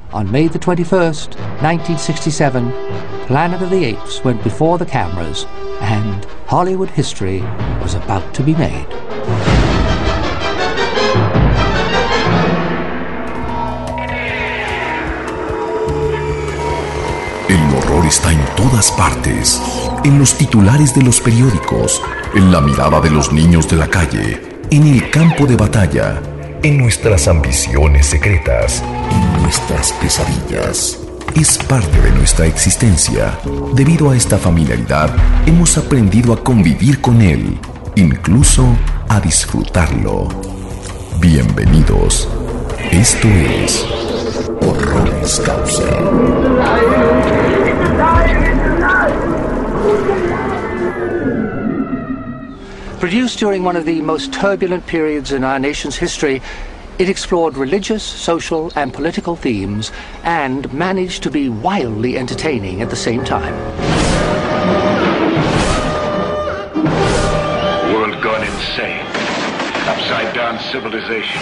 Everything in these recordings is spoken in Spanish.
On May the 21st, 1967, Planet of the Apes went before the cameras, and Hollywood history was about to be made. El horror está en todas partes, en los titulares de los periódicos, en la mirada de los niños de la calle, en el campo de batalla, en nuestras ambiciones secretas, en nuestras pesadillas. Es parte de nuestra existencia. Debido a esta familiaridad, hemos aprendido a convivir con él, incluso a disfrutarlo. Bienvenidos. Esto es Horroris Causa. Produced during one of the most turbulent periods in our nation's history, it explored religious, social, and political themes and managed to be wildly entertaining at the same time. World gone insane. Upside down civilization.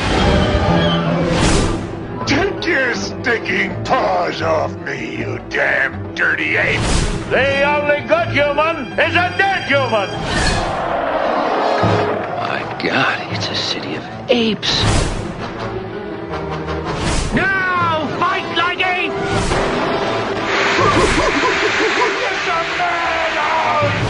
Take your stinking paws off me, you damn dirty ape! The only good human is a dead human! My God, it's a city of apes. Now fight like apes! Get the man out!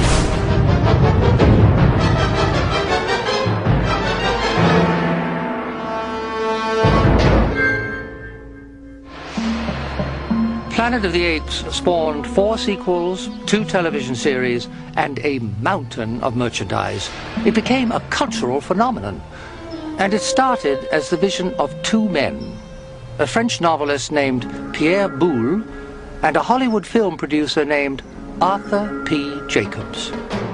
Planet of the Apes spawned 4 sequels, 2 television series, and a mountain of merchandise. It became a cultural phenomenon. And it started as the vision of 2 men, a French novelist named Pierre Boulle and a Hollywood film producer named Arthur P. Jacobs.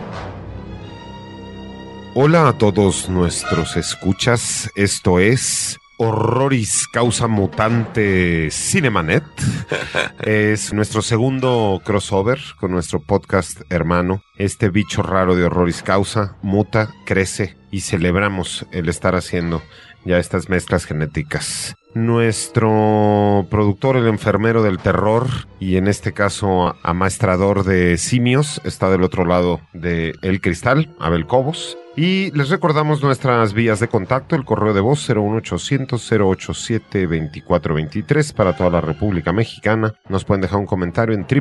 Hola a todos nuestros escuchas, esto es Horroris Causa Mutante Cinemanet. Es nuestro segundo crossover con nuestro podcast hermano. Este bicho raro de Horroris Causa muta, crece y celebramos el estar haciendo ya estas mezclas genéticas. Nuestro productor, el enfermero del terror y en este caso amaestrador de simios, está del otro lado de El Cristal, Abel Cobos. Y les recordamos nuestras vías de contacto, el correo de voz 01800-087-2423 para toda la República Mexicana. Nos pueden dejar un comentario en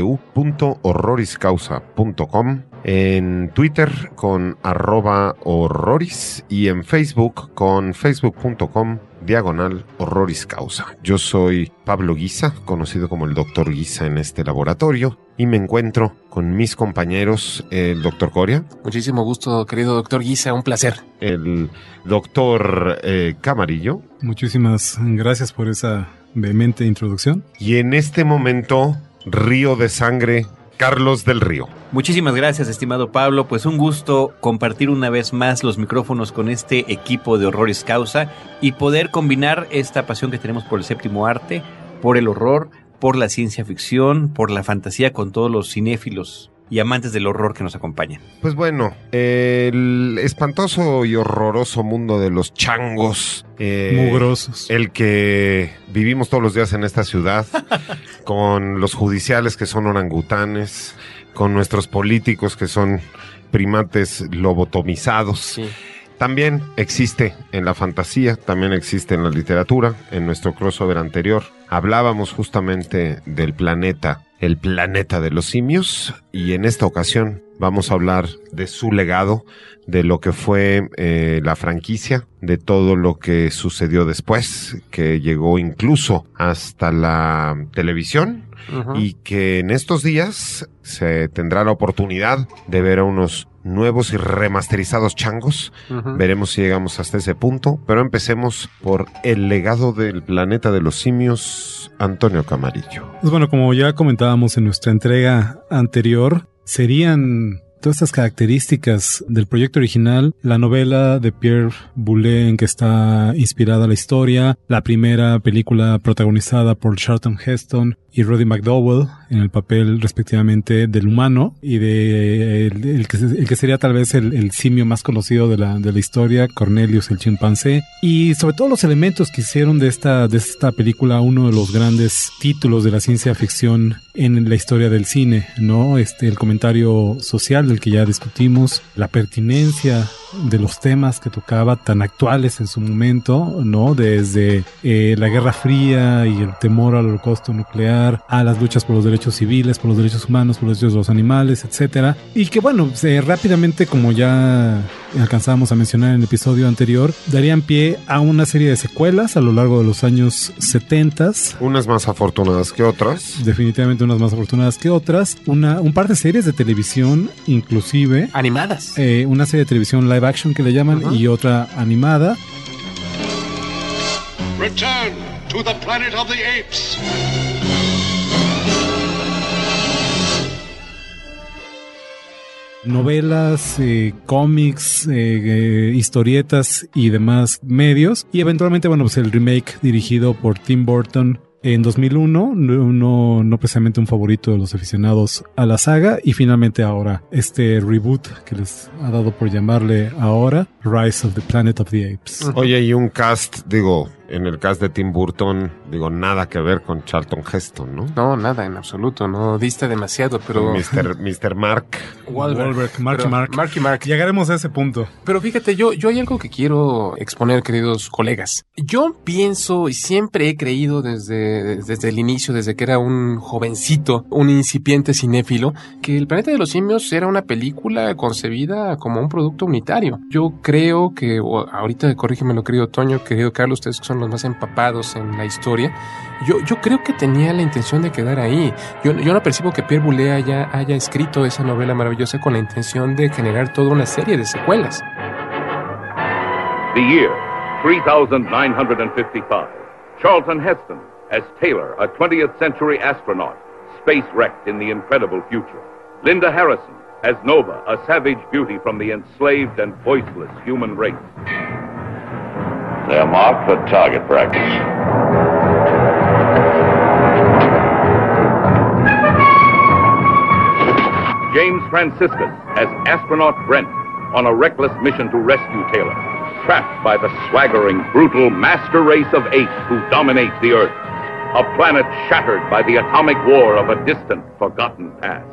www.horroriscausa.com, en Twitter con @horroris y en Facebook con facebook.com/Horroris Causa. Yo soy Pablo Guisa, conocido como el Dr. Guisa en este laboratorio, y me encuentro con mis compañeros, el Dr. Coria. Muchísimo gusto, querido Dr. Guisa, un placer. El Dr. Camarillo. Muchísimas gracias por esa vehemente introducción. Y en este momento, Río de Sangre, Carlos del Río. Muchísimas gracias, estimado Pablo. Pues un gusto compartir una vez más los micrófonos con este equipo de Horroris Causa y poder combinar esta pasión que tenemos por el séptimo arte, por el horror, por la ciencia ficción, por la fantasía con todos los cinéfilos y amantes del horror que nos acompañan. Pues bueno, el espantoso y horroroso mundo de los changos. Mugrosos. El que vivimos todos los días en esta ciudad, con los judiciales que son orangutanes, con nuestros políticos que son primates lobotomizados. Sí. También existe en la fantasía, también existe en la literatura. En nuestro crossover anterior hablábamos justamente del planeta, el planeta de los simios, y en esta ocasión vamos a hablar de su legado, de lo que fue la franquicia, de todo lo que sucedió después, que llegó incluso hasta la televisión. Uh-huh. Y que en estos días se tendrá la oportunidad de ver a unos nuevos y remasterizados changos. Uh-huh. Veremos si llegamos hasta ese punto, pero empecemos por el legado del planeta de los simios, Antonio Camarillo. Pues bueno, como ya comentábamos en nuestra entrega anterior, serían todas estas características del proyecto original, la novela de Pierre Boulet en que está inspirada la historia, la primera película protagonizada por Charlton Heston y Roddy McDowell en el papel respectivamente del humano y de el que sería tal vez el simio más conocido de la historia, Cornelius el chimpancé, y sobre todo los elementos que hicieron de esta película uno de los grandes títulos de la ciencia ficción en la historia del cine, ¿no? El comentario social del que ya discutimos, la pertinencia de los temas que tocaba tan actuales en su momento, ¿no? Desde la Guerra Fría y el temor al holocausto nuclear, a las luchas por los derechos civiles, por los derechos humanos, por los derechos de los animales, etcétera. Y que bueno, rápidamente, como ya alcanzábamos a mencionar en el episodio anterior, darían pie a una serie de secuelas a lo largo de los años 70. Unas más afortunadas que otras. Definitivamente unas más afortunadas que otras. Un par de series de televisión, inclusive. Animadas. Una serie de televisión live action que le llaman, y otra animada. Return to the planet of the apes. Novelas, cómics, historietas y demás medios. Y eventualmente, bueno, pues el remake dirigido por Tim Burton en 2001, no precisamente un favorito de los aficionados a la saga, y finalmente ahora este reboot que les ha dado por llamarle ahora Rise of the Planet of the Apes. Oye, y un cast, en el cast de Tim Burton, nada que ver con Charlton Heston, ¿no? No, nada, en absoluto, no diste demasiado, pero... Mr. Mark Wahlberg, Mark. Llegaremos a ese punto. Pero fíjate, yo hay algo que quiero exponer, queridos colegas. Yo pienso y siempre he creído desde el inicio, desde que era un jovencito, un incipiente cinéfilo, que El Planeta de los Simios era una película concebida como un producto unitario. Yo creo que, ahorita corrígemelo, querido Toño, querido Carlos, ustedes que son los más empapados en la historia, yo creo que tenía la intención de quedar ahí. Yo no percibo que Pierre Boulet haya escrito esa novela maravillosa con la intención de generar toda una serie de secuelas. The year 3955. Charlton Heston as Taylor, a 20th century astronaut, space-wrecked in the incredible future. Linda Harrison as Nova, a savage beauty from the enslaved and voiceless human race. They're marked for target practice. James Franciscus as astronaut Brent on a reckless mission to rescue Taylor, trapped by the swaggering, brutal master race of apes who dominate the Earth, a planet shattered by the atomic war of a distant, forgotten past.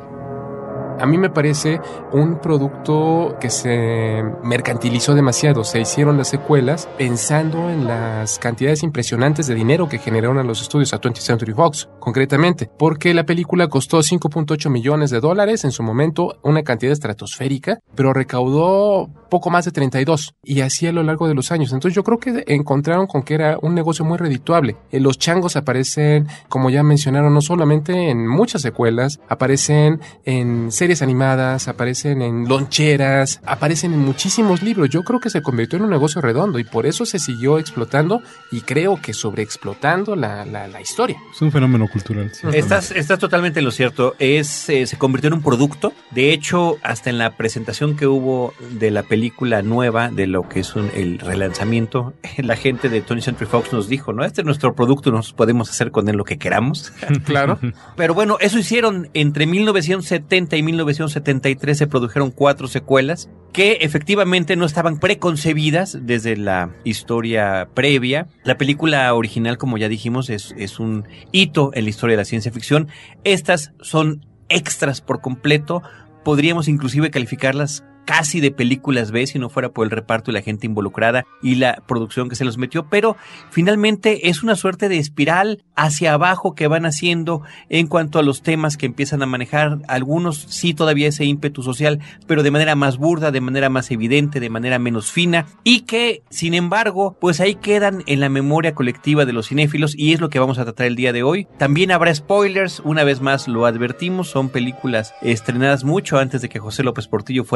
A mí me parece un producto que se mercantilizó demasiado. Se hicieron las secuelas pensando en las cantidades impresionantes de dinero que generaron a los estudios, a 20th Century Fox, concretamente, porque la película costó $5.8 millones en su momento, una cantidad estratosférica, pero recaudó poco más de 32, y así a lo largo de los años. Entonces yo creo que encontraron con que era un negocio muy redituable. Los changos aparecen, como ya mencionaron, no solamente en muchas secuelas, aparecen en series animadas, aparecen en loncheras, aparecen en muchísimos libros. Yo creo que se convirtió en un negocio redondo y por eso se siguió explotando y creo que sobreexplotando la historia. Es un fenómeno cultural. Sí. Estás totalmente en lo cierto. Se convirtió en un producto. De hecho, hasta en la presentación que hubo de la película nueva, de lo que es el relanzamiento, la gente de 20th Century Fox nos dijo, ¿no? Este es nuestro producto, nos podemos hacer con él lo que queramos. Claro. Pero bueno, eso hicieron entre 1970 y 1973 se produjeron 4 secuelas que efectivamente no estaban preconcebidas desde la historia previa. La película original, como ya dijimos, es un hito en la historia de la ciencia ficción. Estas son extras por completo. Podríamos inclusive calificarlas casi de películas B si no fuera por el reparto y la gente involucrada y la producción que se los metió, pero finalmente es una suerte de espiral hacia abajo que van haciendo en cuanto a los temas que empiezan a manejar. Algunos sí todavía ese ímpetu social, pero de manera más burda, de manera más evidente, de manera menos fina, y que sin embargo pues ahí quedan en la memoria colectiva de los cinéfilos, y es lo que vamos a tratar el día de hoy. También habrá spoilers, una vez más lo advertimos, son películas estrenadas mucho antes de que José López Portillo fuera presidente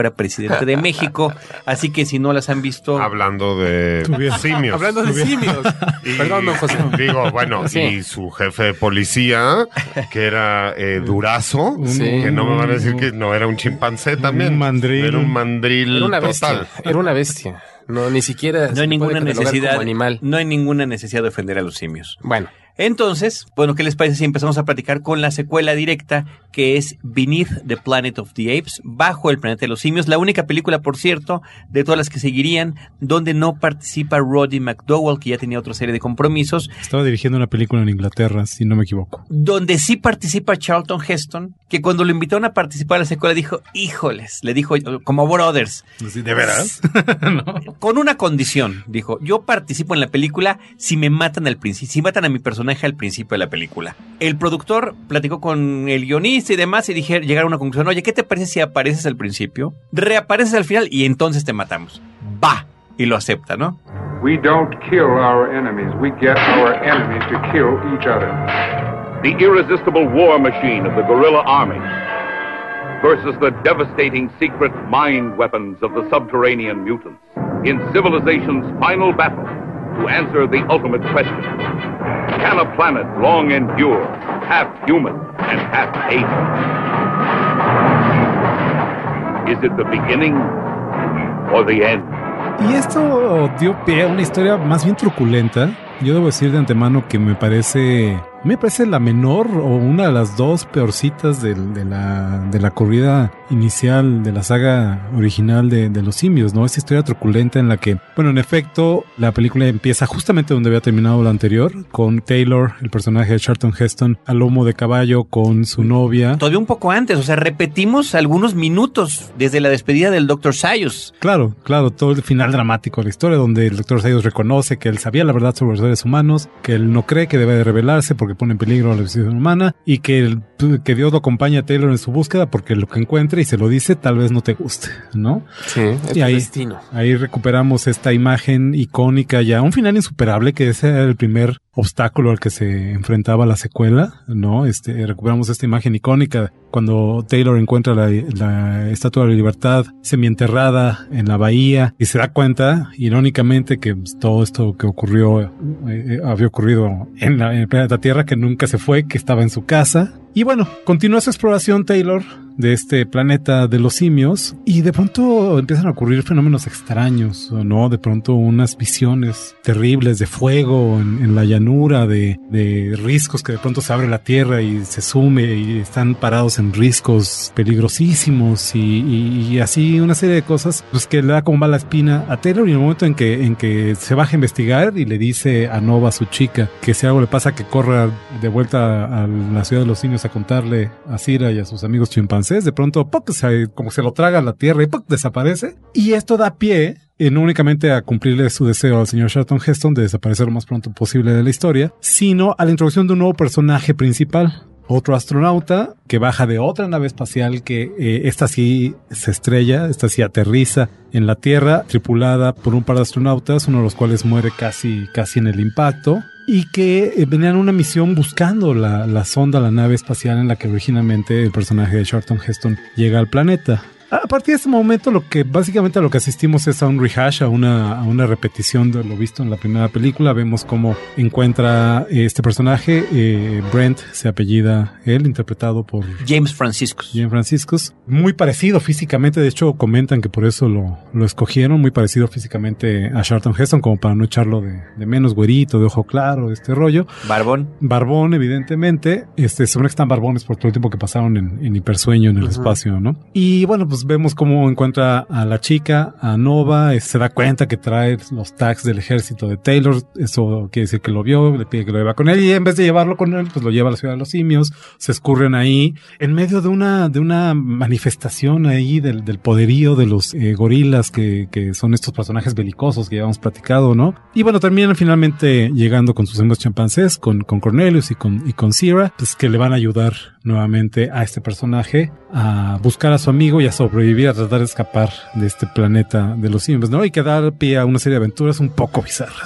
presidente de México. Así que si no las han visto... Hablando de simios. Hablando de simios. Perdón, don José. Digo, bueno, Sí. y su jefe de policía, que era Durazo, que no me van a decir que no era un chimpancé también. Un mandril. Era un mandril Era una total. bestia. Era una bestia. No, ni siquiera No se hay ninguna puede catalogar necesidad. como animal. No hay ninguna necesidad de ofender a los simios. Bueno, Entonces, bueno, ¿qué les parece si empezamos a platicar con la secuela directa que es Beneath the Planet of the Apes, Bajo el Planeta de los Simios? La única película, por cierto, de todas las que seguirían, donde no participa Roddy McDowall, que ya tenía otra serie de compromisos. Estaba dirigiendo una película en Inglaterra, si no me equivoco. Donde sí participa Charlton Heston, que cuando lo invitaron a participar a la secuela dijo, híjoles, le dijo como Brothers. ¿De veras? Con una condición, dijo, yo participo en la película si me matan al principio, si matan a mi personaje al principio de la película. El productor platicó con el guionista y demás y llegaron a una conclusión, oye, ¿qué te parece si apareces al principio, reapareces al final y entonces te matamos? Va, y lo acepta, ¿no? We don't kill our enemies, we get our enemies to kill each other. The irresistible war machine of the guerrilla army versus the devastating secret mind weapons of the subterranean mutants in civilization's final battle to answer the ultimate question. Can a planet long endure, half human and half ape? Is it the beginning or the end? Y esto dio pie a una historia más bien truculenta. Yo debo decir de antemano que me parece la menor o una de las dos peorcitas de la corrida inicial de la saga original de los simios, ¿no? Esta historia truculenta en la que, bueno, en efecto, la película empieza justamente donde había terminado la anterior, con Taylor, el personaje de Charlton Heston, al lomo de caballo con su novia. Todavía un poco antes, o sea, repetimos algunos minutos desde la despedida del Dr. Sayus. Claro, todo el final dramático de la historia, donde el Dr. Sayus reconoce que él sabía la verdad sobre los seres humanos, que él no cree que debe de rebelarse porque pone en peligro a la civilización humana y que Dios lo acompaña a Taylor en su búsqueda porque lo que encuentre y se lo dice tal vez no te guste, ¿no? Sí, es y tu ahí, destino. Ahí recuperamos esta imagen icónica ya, un final insuperable, que ese era el primer obstáculo al que se enfrentaba la secuela, ¿no? Recuperamos esta imagen icónica cuando Taylor encuentra la Estatua de la Libertad semienterrada en la bahía y se da cuenta, irónicamente, que todo esto que ocurrió había ocurrido en el planeta Tierra, que nunca se fue, que estaba en su casa. Y bueno, continúa su exploración Taylor de este planeta de los simios y de pronto empiezan a ocurrir fenómenos extraños, ¿no? De pronto unas visiones terribles de fuego en la llanura, de riscos que de pronto se abre la tierra y se sume y están parados en riscos peligrosísimos y así una serie de cosas pues que le da como mala espina a Taylor. Y en el momento en que se baja a investigar y le dice a Nova, su chica, que si algo le pasa que corra de vuelta a la ciudad de los simios a contarle a Cira y a sus amigos chimpancés, de pronto como se lo traga la tierra y desaparece. Y esto da pie no únicamente a cumplirle su deseo al señor Charlton Heston de desaparecer lo más pronto posible de la historia, sino a la introducción de un nuevo personaje principal. Otro astronauta que baja de otra nave espacial que esta sí se estrella, esta sí aterriza en la Tierra, tripulada por un par de astronautas, uno de los cuales muere casi en el impacto, y que venían una misión buscando la sonda, la nave espacial en la que originalmente el personaje de Charlton Heston llega al planeta. A partir de este momento, básicamente a lo que asistimos es a un rehash, a una repetición de lo visto en la primera película. Vemos cómo encuentra este personaje, Brent se apellida él, interpretado por James Franciscus. Muy parecido físicamente, de hecho comentan que por eso lo escogieron, muy parecido físicamente a Charlton Heston, como para no echarlo de menos, güerito, de ojo claro, este rollo. Barbón, evidentemente. Según que están barbones por todo el tiempo que pasaron en hipersueño en el espacio, ¿no? Y bueno, pues vemos cómo encuentra a la chica, a Nova, se da cuenta que trae los tags del ejército de Taylor, eso quiere decir que lo vio, le pide que lo lleve con él y en vez de llevarlo con él, pues lo lleva a la ciudad de los simios, se escurren ahí, en medio de una manifestación ahí del poderío de los gorilas que son estos personajes belicosos que ya hemos platicado, ¿no? Y bueno, terminan finalmente llegando con sus amigos chimpancés, con Cornelius y con Cira, pues que le van a ayudar nuevamente a este personaje a buscar a su amigo y a sobrevivir, a tratar de escapar de este planeta de los simios, ¿no? Y que da pie a una serie de aventuras un poco bizarras.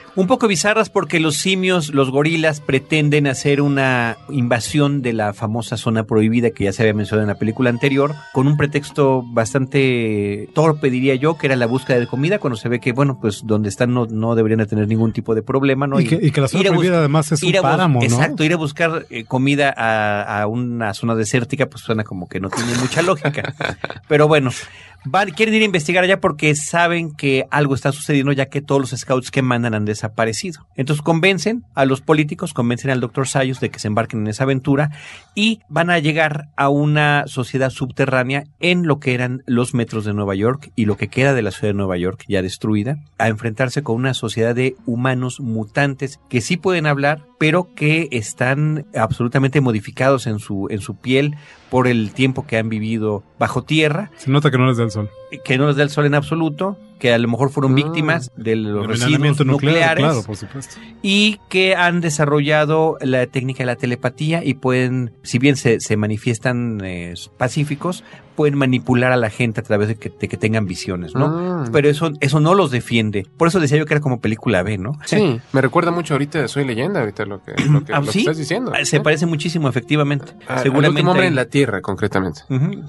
Un poco bizarras porque los simios, los gorilas, pretenden hacer una invasión de la famosa zona prohibida que ya se había mencionado en la película anterior, con un pretexto bastante torpe, diría yo, que era la búsqueda de comida, cuando se ve que, bueno, pues donde están no deberían de tener ningún tipo de problema, ¿no? Y que la zona prohibida además es un páramo, ¿no? Exacto, ir a buscar comida a una zona desértica, pues suena como que no tiene mucha lógica. Pero bueno, quieren ir a investigar allá porque saben que algo está sucediendo, ya que todos los scouts que mandan han desaparecido. Entonces convencen a los políticos, convencen al Dr. Zaius de que se embarquen en esa aventura y van a llegar a una sociedad subterránea en lo que eran los metros de Nueva York y lo que queda de la ciudad de Nueva York ya destruida, a enfrentarse con una sociedad de humanos mutantes que sí pueden hablar, pero que están absolutamente modificados en su piel por el tiempo que han vivido bajo tierra. Se nota que no les da el sol. Que no les da el sol en absoluto, que a lo mejor fueron víctimas de los residuos nucleares, claro, por supuesto. Y que han desarrollado la técnica de la telepatía y pueden, si bien se manifiestan pacíficos, pueden manipular a la gente a través de que tengan visiones, ¿no? Pero eso no los defiende. Por eso decía yo que era como película B, ¿no? Sí, me recuerda mucho ahorita de Soy Leyenda, ahorita lo que ¿sí? estás diciendo. Se parece muchísimo, efectivamente. Seguramente. El último hombre en la Tierra, concretamente.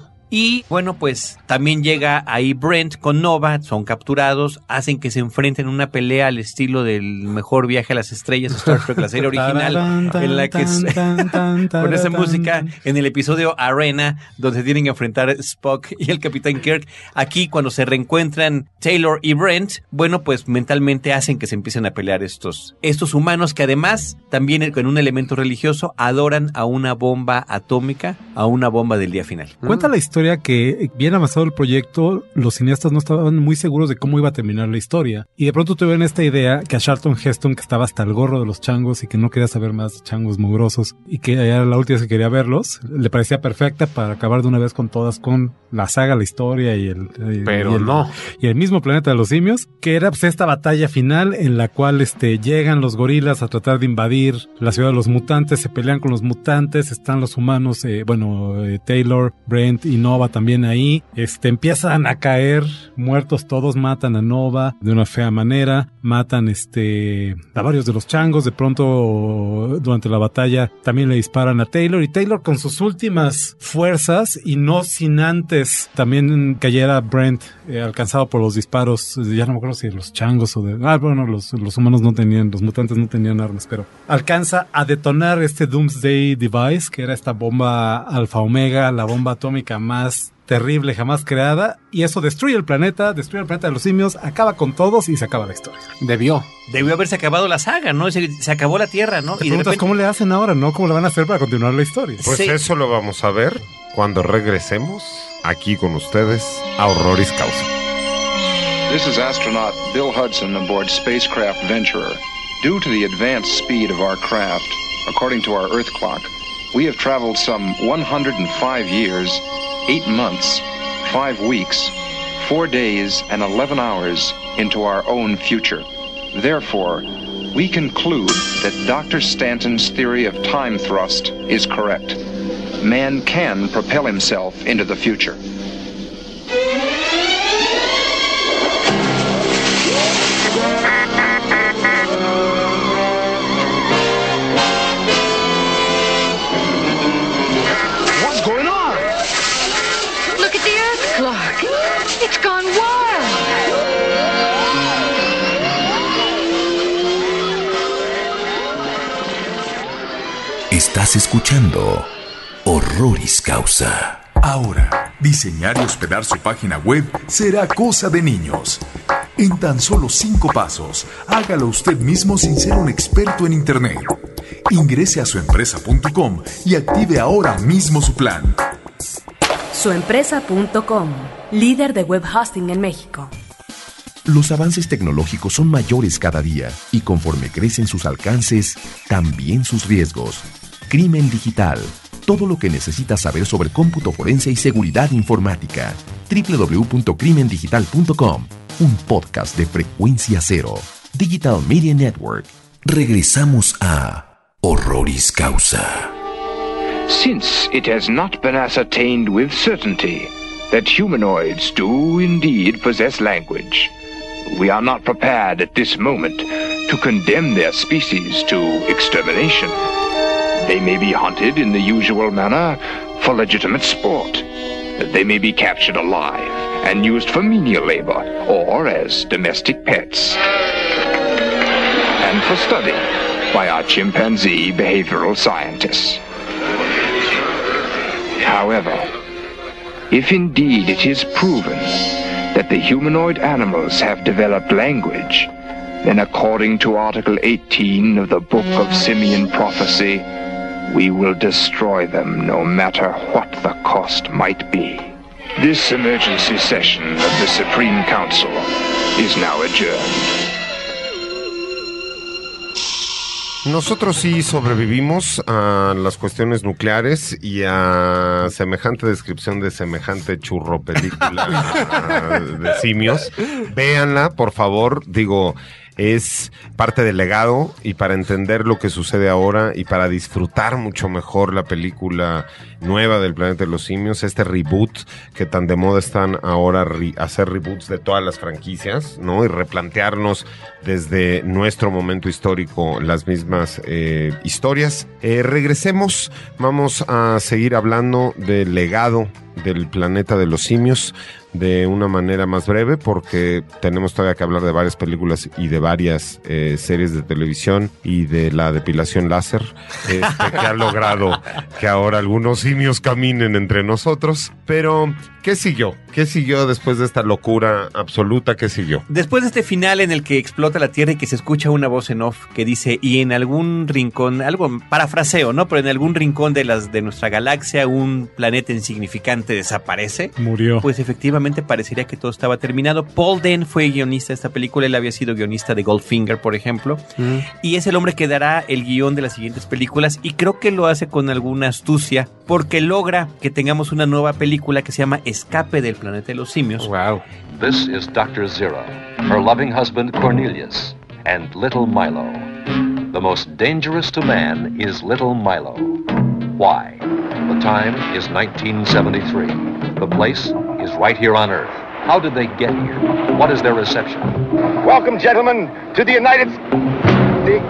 Y bueno, pues también llega ahí Brent con Nova, son capturados, hacen que se enfrenten en una pelea al estilo del mejor viaje a las estrellas, Star Trek, la serie original, en la que con esa música en el episodio Arena, donde se tienen que enfrentar Spock y el Capitán Kirk. Aquí, cuando se reencuentran Taylor y Brent, bueno, pues mentalmente hacen que se empiecen a pelear estos humanos que además, también con un elemento religioso, adoran a una bomba atómica, a una bomba del día final. Cuenta la historia que, bien avanzado el proyecto, los cineastas no estaban muy seguros de cómo iba a terminar la historia. Y de pronto tuvieron esta idea que a Charlton Heston, que estaba hasta el gorro de los changos y que no quería saber más de changos mugrosos, y que era la última vez que quería verlos, le parecía perfecta para acabar de una vez con todas, con la saga, la historia y el mismo planeta de los simios, que era pues esta batalla final en la cual llegan los gorilas a tratar de invadir la ciudad de los mutantes, se pelean con los mutantes, están los humanos, Taylor, Brent y Nova también ahí, empiezan a caer muertos todos, matan a Nova de una fea manera, matan a varios de los changos, de pronto durante la batalla también le disparan a Taylor, y Taylor con sus últimas fuerzas y no sin antes también cayera Brent alcanzado por los disparos, ya no me acuerdo si de los changos o de... los humanos no tenían, los mutantes no tenían armas, pero alcanza a detonar Doomsday Device, que era esta bomba Alfa Omega, la bomba atómica más terrible jamás creada, y eso destruye el planeta de los simios, acaba con todos y se acaba la historia. Debió haberse acabado la saga, ¿no? Se acabó la Tierra, ¿no? Te preguntas cómo le hacen ahora, ¿no? ¿Cómo le van a hacer para continuar la historia? Pues sí, eso lo vamos a ver cuando regresemos aquí con ustedes a Horroris Causa. This is astronaut Bill Hudson aboard spacecraft Venturer. Due to the advanced speed of our craft, according to our Earth clock, we have traveled some 105 years, 8 months, 5 weeks, 4 days, and 11 hours into our own future. Therefore, we conclude that Dr. Stanton's theory of time thrust is correct. Man can propel himself into the future. It's gone wild. Estás escuchando Horroris Causa. Ahora, diseñar y hospedar su página web será cosa de niños. En tan solo 5 pasos, hágalo usted mismo sin ser un experto en Internet. Ingrese a suempresa.com y active ahora mismo su plan. Suempresa.com, líder de web hosting en México. Los avances tecnológicos son mayores cada día y conforme crecen sus alcances, también sus riesgos. Crimen digital. Todo lo que necesitas saber sobre cómputo forense y seguridad informática. www.crimendigital.com. Un podcast de Frecuencia Cero. Digital Media Network. Regresamos a Horroris Causa. Since it has not been ascertained with certainty that humanoids do indeed possess language, we are not prepared at this moment to condemn their species to extermination. They may be hunted in the usual manner for legitimate sport. They may be captured alive and used for menial labor or as domestic pets. And for study by our chimpanzee behavioral scientists. However, if indeed it is proven that the humanoid animals have developed language, then according to Article 18 of the Book of Simian Prophecy, we will destroy them no matter what the cost might be. This emergency session of the Supreme Council is now adjourned. Nosotros sí sobrevivimos a las cuestiones nucleares y a semejante descripción de semejante churro película de simios. Véanla, por favor. Digo, es parte del legado, y para entender lo que sucede ahora y para disfrutar mucho mejor la película nueva del Planeta de los Simios, este reboot que tan de moda están ahora hacer reboots de todas las franquicias, ¿no? Y replantearnos desde nuestro momento histórico las mismas historias. Regresemos, vamos a seguir hablando del legado del Planeta de los Simios de una manera más breve, porque tenemos todavía que hablar de varias películas y de varias series de televisión y de la depilación láser que ha logrado que ahora algunos simios caminen entre nosotros. Pero ¿qué siguió? ¿Qué siguió después de esta locura absoluta? ¿Qué siguió? Después de este final en el que explota la Tierra y que se escucha una voz en off que dice, y en algún rincón, algo parafraseo, ¿no? Pero en algún rincón de nuestra galaxia un planeta insignificante desaparece. Murió. Pues efectivamente parecería que todo estaba terminado. Paul Dehn fue guionista de esta película. Él había sido guionista de Goldfinger, por ejemplo. Y es el hombre que dará el guión de las siguientes películas, y creo que lo hace con alguna astucia, porque logra que tengamos una nueva película que se llama Escape del Planeta de los Simios. Wow. This is Dr. Zira, her loving husband Cornelius, and little Milo. The most dangerous to man is little Milo. Why? The time is 1973. The place is right here on Earth. How did they get here? What is their reception? Welcome, gentlemen, to the United States.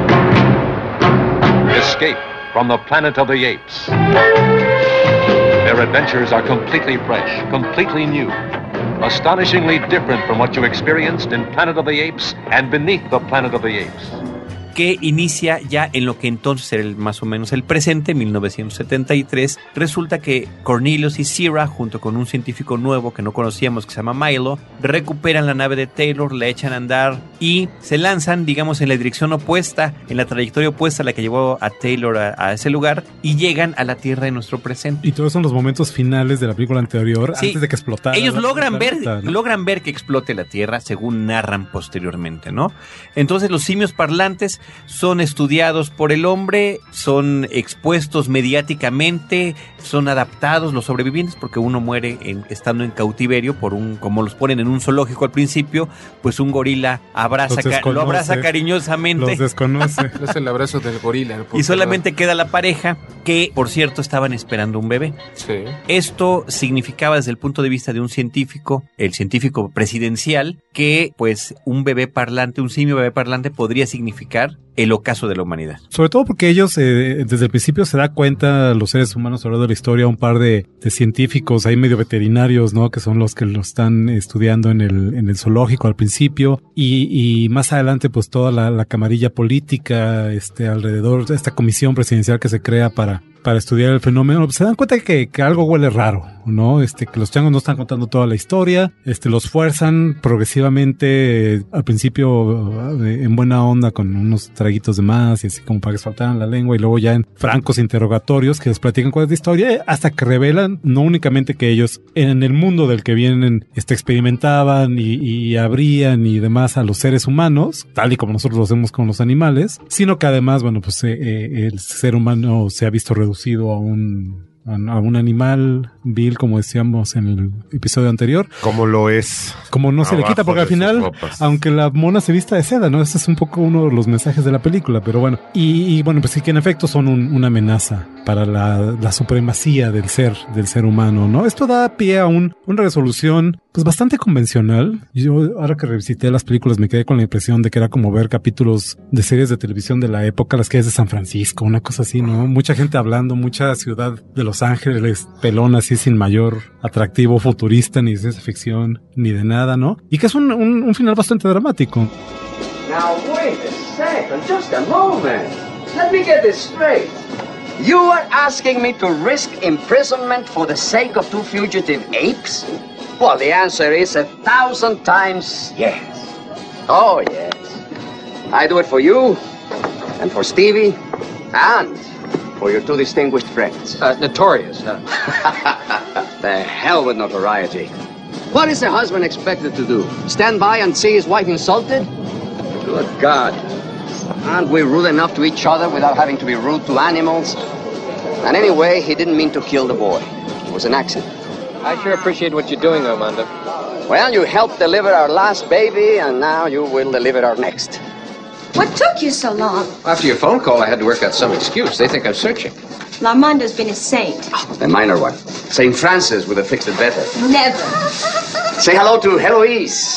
Escape from the Planet of the Apes. Their adventures are completely fresh, completely new, astonishingly different from what you experienced in Planet of the Apes and Beneath the Planet of the Apes. Que inicia ya en lo que entonces era más o menos el presente, 1973. Resulta que Cornelius y Zira, junto con un científico nuevo que no conocíamos, que se llama Milo, recuperan la nave de Taylor, la echan a andar y se lanzan, digamos, en la dirección opuesta, en la trayectoria opuesta a la que llevó a Taylor a ese lugar, y llegan a la Tierra de nuestro presente. Y todos son los momentos finales de la película anterior, sí, antes de que explotara. Ellos logran ver que explote la Tierra, según narran posteriormente, ¿no? Entonces los simios parlantes son estudiados por el hombre, son expuestos mediáticamente, son adaptados los sobrevivientes, porque uno muere estando en cautiverio por como los ponen en un zoológico al principio, pues un gorila lo abraza cariñosamente. Los desconoce. Es el abrazo del gorila. Y solamente queda la pareja, que por cierto estaban esperando un bebé. Sí. Esto significaba desde el punto de vista de un científico, el científico presidencial, que pues un simio bebé parlante podría significar el ocaso de la humanidad. Sobre todo porque ellos desde el principio se da cuenta, los seres humanos a lo largo de la historia, un par de científicos ahí medio veterinarios, ¿no? Que son los que lo están estudiando en el zoológico al principio, y más adelante pues toda la camarilla política alrededor de esta comisión presidencial que se crea para estudiar el fenómeno, pues se dan cuenta que algo huele raro, ¿no? Que los changos no están contando toda la historia, los fuerzan progresivamente, al principio en buena onda con unos traguitos de más y así como para que soltaran la lengua, y luego ya en francos interrogatorios que les platican cuál es la historia, hasta que revelan no únicamente que ellos en el mundo del que vienen experimentaban y abrían y demás a los seres humanos, tal y como nosotros lo hacemos con los animales, sino que además, bueno, pues el ser humano se ha visto reducido a un animal vil, como decíamos en el episodio anterior. Como lo es. Como no se le quita, porque al final, aunque la mona se vista de seda, ¿no? Ese es un poco uno de los mensajes de la película, pero bueno. Y bueno, pues sí que en efecto son una amenaza para la supremacía del ser humano, ¿no? Esto da pie a una resolución pues bastante convencional. Yo ahora que revisité las películas me quedé con la impresión de que era como ver capítulos de series de televisión de la época, las calles de San Francisco, una cosa así, ¿no? Mucha gente hablando, mucha ciudad de Los Ángeles, pelón así sin mayor atractivo futurista, ni de ciencia ficción, ni de nada, ¿no? Y que es un final bastante dramático. Now wait a second, just a moment. Let me get this straight. You are asking me to risk imprisonment for the sake of 2 fugitive apes? Well, the answer is 1,000 times yes. Oh, yes. I do it for you, and for Stevie, and for your 2 distinguished friends. Notorious, huh? The hell with notoriety. What is a husband expected to do? Stand by and see his wife insulted? Good God. Aren't we rude enough to each other without having to be rude to animals? And anyway, he didn't mean to kill the boy. It was an accident. I sure appreciate what you're doing, Armando. Well, you helped deliver our last baby, and now you will deliver our next. What took you so long? After your phone call, I had to work out some excuse. They think I'm searching. Armando's been a saint. Oh, the minor one. St. Francis would have fixed it better. Never. Say hello to Heloise.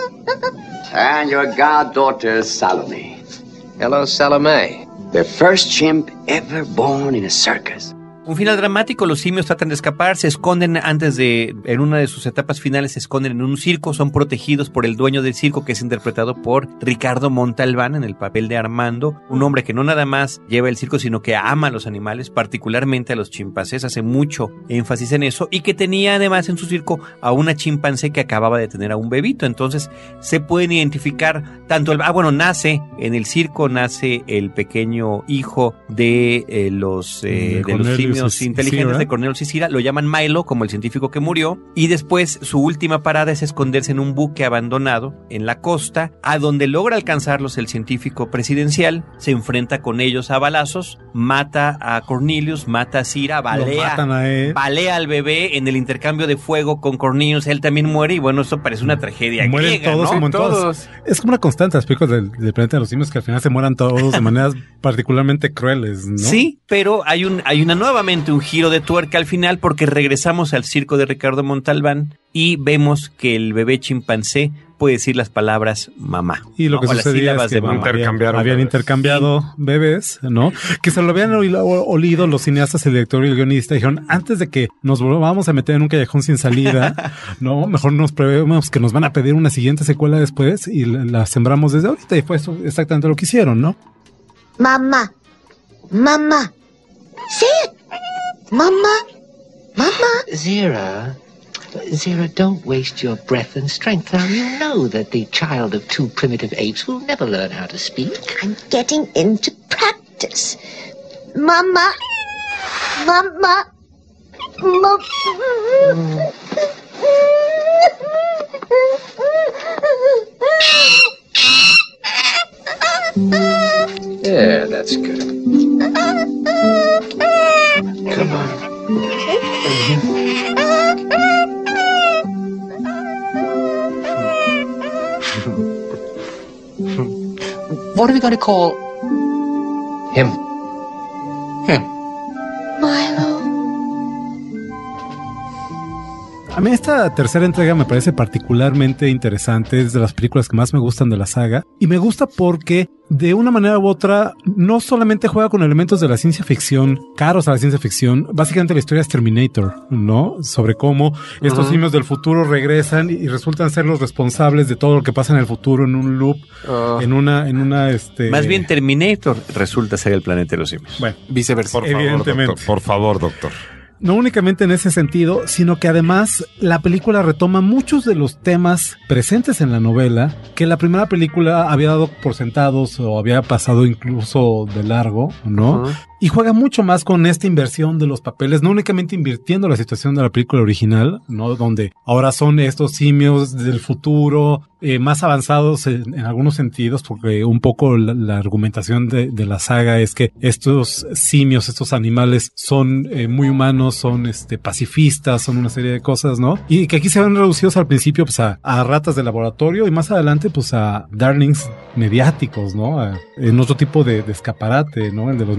And your goddaughter, Salome. Hello, Salome. The first chimp ever born in a circus. Un final dramático, los simios tratan de escapar, se esconden en una de sus etapas finales, se esconden en un circo, son protegidos por el dueño del circo, que es interpretado por Ricardo Montalbán en el papel de Armando, un hombre que no nada más lleva el circo, sino que ama a los animales, particularmente a los chimpancés, hace mucho énfasis en eso, y que tenía además en su circo a una chimpancé que acababa de tener a un bebito. Entonces se pueden identificar tanto nace en el circo, nace el pequeño hijo de los simios inteligentes de Cornelius y Cira, lo llaman Milo, como el científico que murió, y después su última parada es esconderse en un buque abandonado en la costa, a donde logra alcanzarlos el científico presidencial, se enfrenta con ellos a balazos, mata a Cornelius, mata a Cira, balea al bebé en el intercambio de fuego con Cornelius, él también muere, y bueno, esto parece una tragedia griega, ¿no? Todos. Es como una constante las películas del planeta de los simios, que al final se mueran todos de maneras particularmente crueles, ¿no? Sí, pero hay nuevamente un giro de tuerca al final, porque regresamos al circo de Ricardo Montalbán y vemos que el bebé chimpancé puede decir las palabras mamá. Y lo que sucedía es que habían intercambiado bebés, ¿no? Que se lo habían olido los cineastas, el director y el guionista. Dijeron, antes de que nos volvamos a meter en un callejón sin salida, no, mejor nos prevemos que nos van a pedir una siguiente secuela después y la sembramos desde ahorita. Y fue eso exactamente lo que hicieron, ¿no? Mamá. Sí. Mama? Zira, don't waste your breath and strength. Now, you know that the child of 2 primitive apes will never learn how to speak. I'm getting into practice. Mama. Yeah, that's good. Come on. What are we going to call him? Milo. A mí esta tercera entrega me parece particularmente interesante, es de las películas que más me gustan de la saga, y me gusta porque de una manera u otra no solamente juega con elementos de la ciencia ficción, caros a la ciencia ficción. Básicamente la historia es Terminator, ¿no? Sobre cómo estos simios del futuro regresan y resultan ser los responsables de todo lo que pasa en el futuro, en un loop, en una Más bien Terminator resulta ser el planeta de los simios. Bueno, viceversa. Por favor, doctor. No únicamente en ese sentido, sino que además la película retoma muchos de los temas presentes en la novela que la primera película había dado por sentados o había pasado incluso de largo, ¿no? Y juega mucho más con esta inversión de los papeles, no únicamente invirtiendo la situación de la película original, ¿no? Donde ahora son estos simios del futuro, más avanzados en algunos sentidos, porque un poco la argumentación de la saga es que estos simios, estos animales son muy humanos, son pacifistas, son una serie de cosas, ¿no? Y que aquí se ven reducidos al principio pues a ratas de laboratorio y más adelante pues a darlings mediáticos, ¿no? En otro tipo de escaparate, ¿no? El de los medios de comunicación.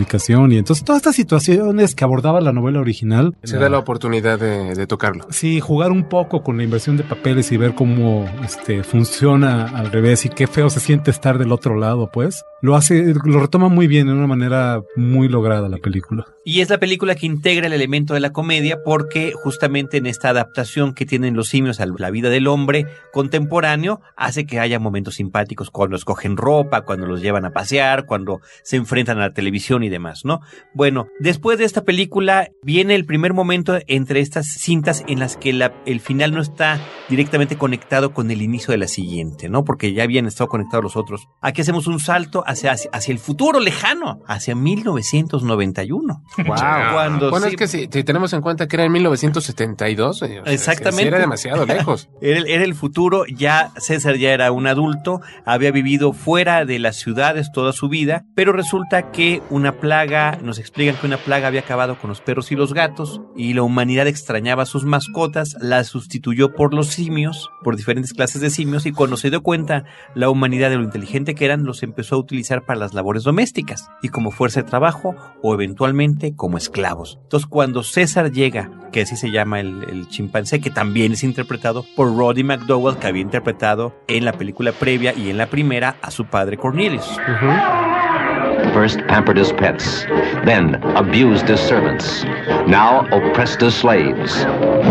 comunicación, y entonces todas estas situaciones que abordaba la novela original. Se da la oportunidad de tocarlo. Sí, jugar un poco con la inversión de papeles y ver cómo funciona al revés y qué feo se siente estar del otro lado, pues. Lo retoma muy bien, de una manera muy lograda la película. Y es la película que integra el elemento de la comedia porque justamente en esta adaptación que tienen los simios a la vida del hombre contemporáneo hace que haya momentos simpáticos cuando escogen ropa, cuando los llevan a pasear, cuando se enfrentan a la televisión y demás, ¿no? Bueno, después de esta película viene el primer momento entre estas cintas en las que el final no está directamente conectado con el inicio de la siguiente, ¿no? Porque ya habían estado conectados los otros. Aquí hacemos un salto hacia el futuro lejano, hacia 1991. Wow. Bueno, es que si tenemos en cuenta que era en 1972, exactamente. Sí, era demasiado lejos. Era el futuro, César ya era un adulto, había vivido fuera de las ciudades toda su vida, pero resulta que nos explican que una plaga había acabado con los perros y los gatos, y la humanidad extrañaba a sus mascotas, las sustituyó por los simios, por diferentes clases de simios, y cuando se dio cuenta la humanidad de lo inteligente que eran, los empezó a utilizar para las labores domésticas, y como fuerza de trabajo, o eventualmente como esclavos. Entonces cuando César llega, que así se llama el chimpancé, que también es interpretado por Roddy McDowall, que había interpretado en la película previa y en la primera a su padre Cornelius. First pampered as pets, then abused as servants, now oppressed as slaves.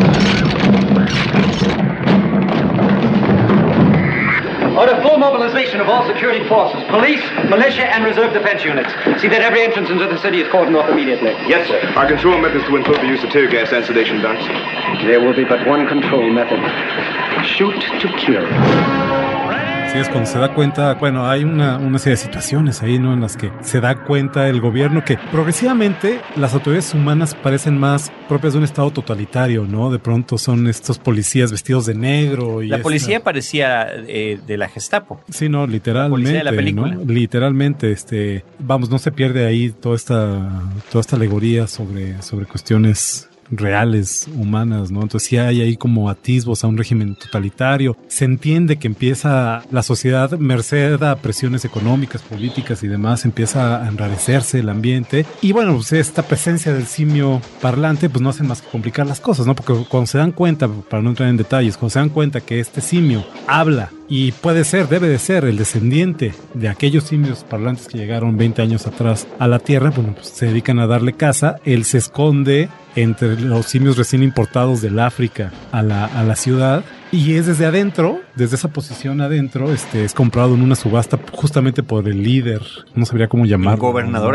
Order full mobilization of all security forces, police, militia, and reserve defense units. See that every entrance into the city is cordoned off immediately. Yes, sir. Our control methods to include the use of tear gas and sedation darts. There will be but one control method. Shoot to kill. Sí, es cuando se da cuenta, bueno, hay una serie de situaciones ahí, ¿no? En las que se da cuenta el gobierno que progresivamente las autoridades humanas parecen más propias de un estado totalitario, ¿no? De pronto son estos policías vestidos de negro. Y la policía parecía de la Gestapo. Sí, no, literalmente. La policía de la película. ¿No? Literalmente, vamos, no se pierde ahí toda esta alegoría sobre cuestiones reales, humanas, ¿no? Entonces sí hay ahí como atisbos a un régimen totalitario. Se entiende que empieza la sociedad, merced a presiones económicas, políticas y demás, empieza a enrarecerse el ambiente. Y bueno, pues esta presencia del simio parlante, pues no hace más que complicar las cosas, ¿no? Porque cuando se dan cuenta, para no entrar en detalles, cuando se dan cuenta que este simio habla y debe de ser el descendiente de aquellos simios parlantes que llegaron 20 años atrás a la Tierra, bueno, pues se dedican a darle caza. Él se esconde entre los simios recién importados del África a la ciudad, y es desde adentro, desde esa posición adentro, es comprado en una subasta justamente por el líder, no sabría cómo llamarlo,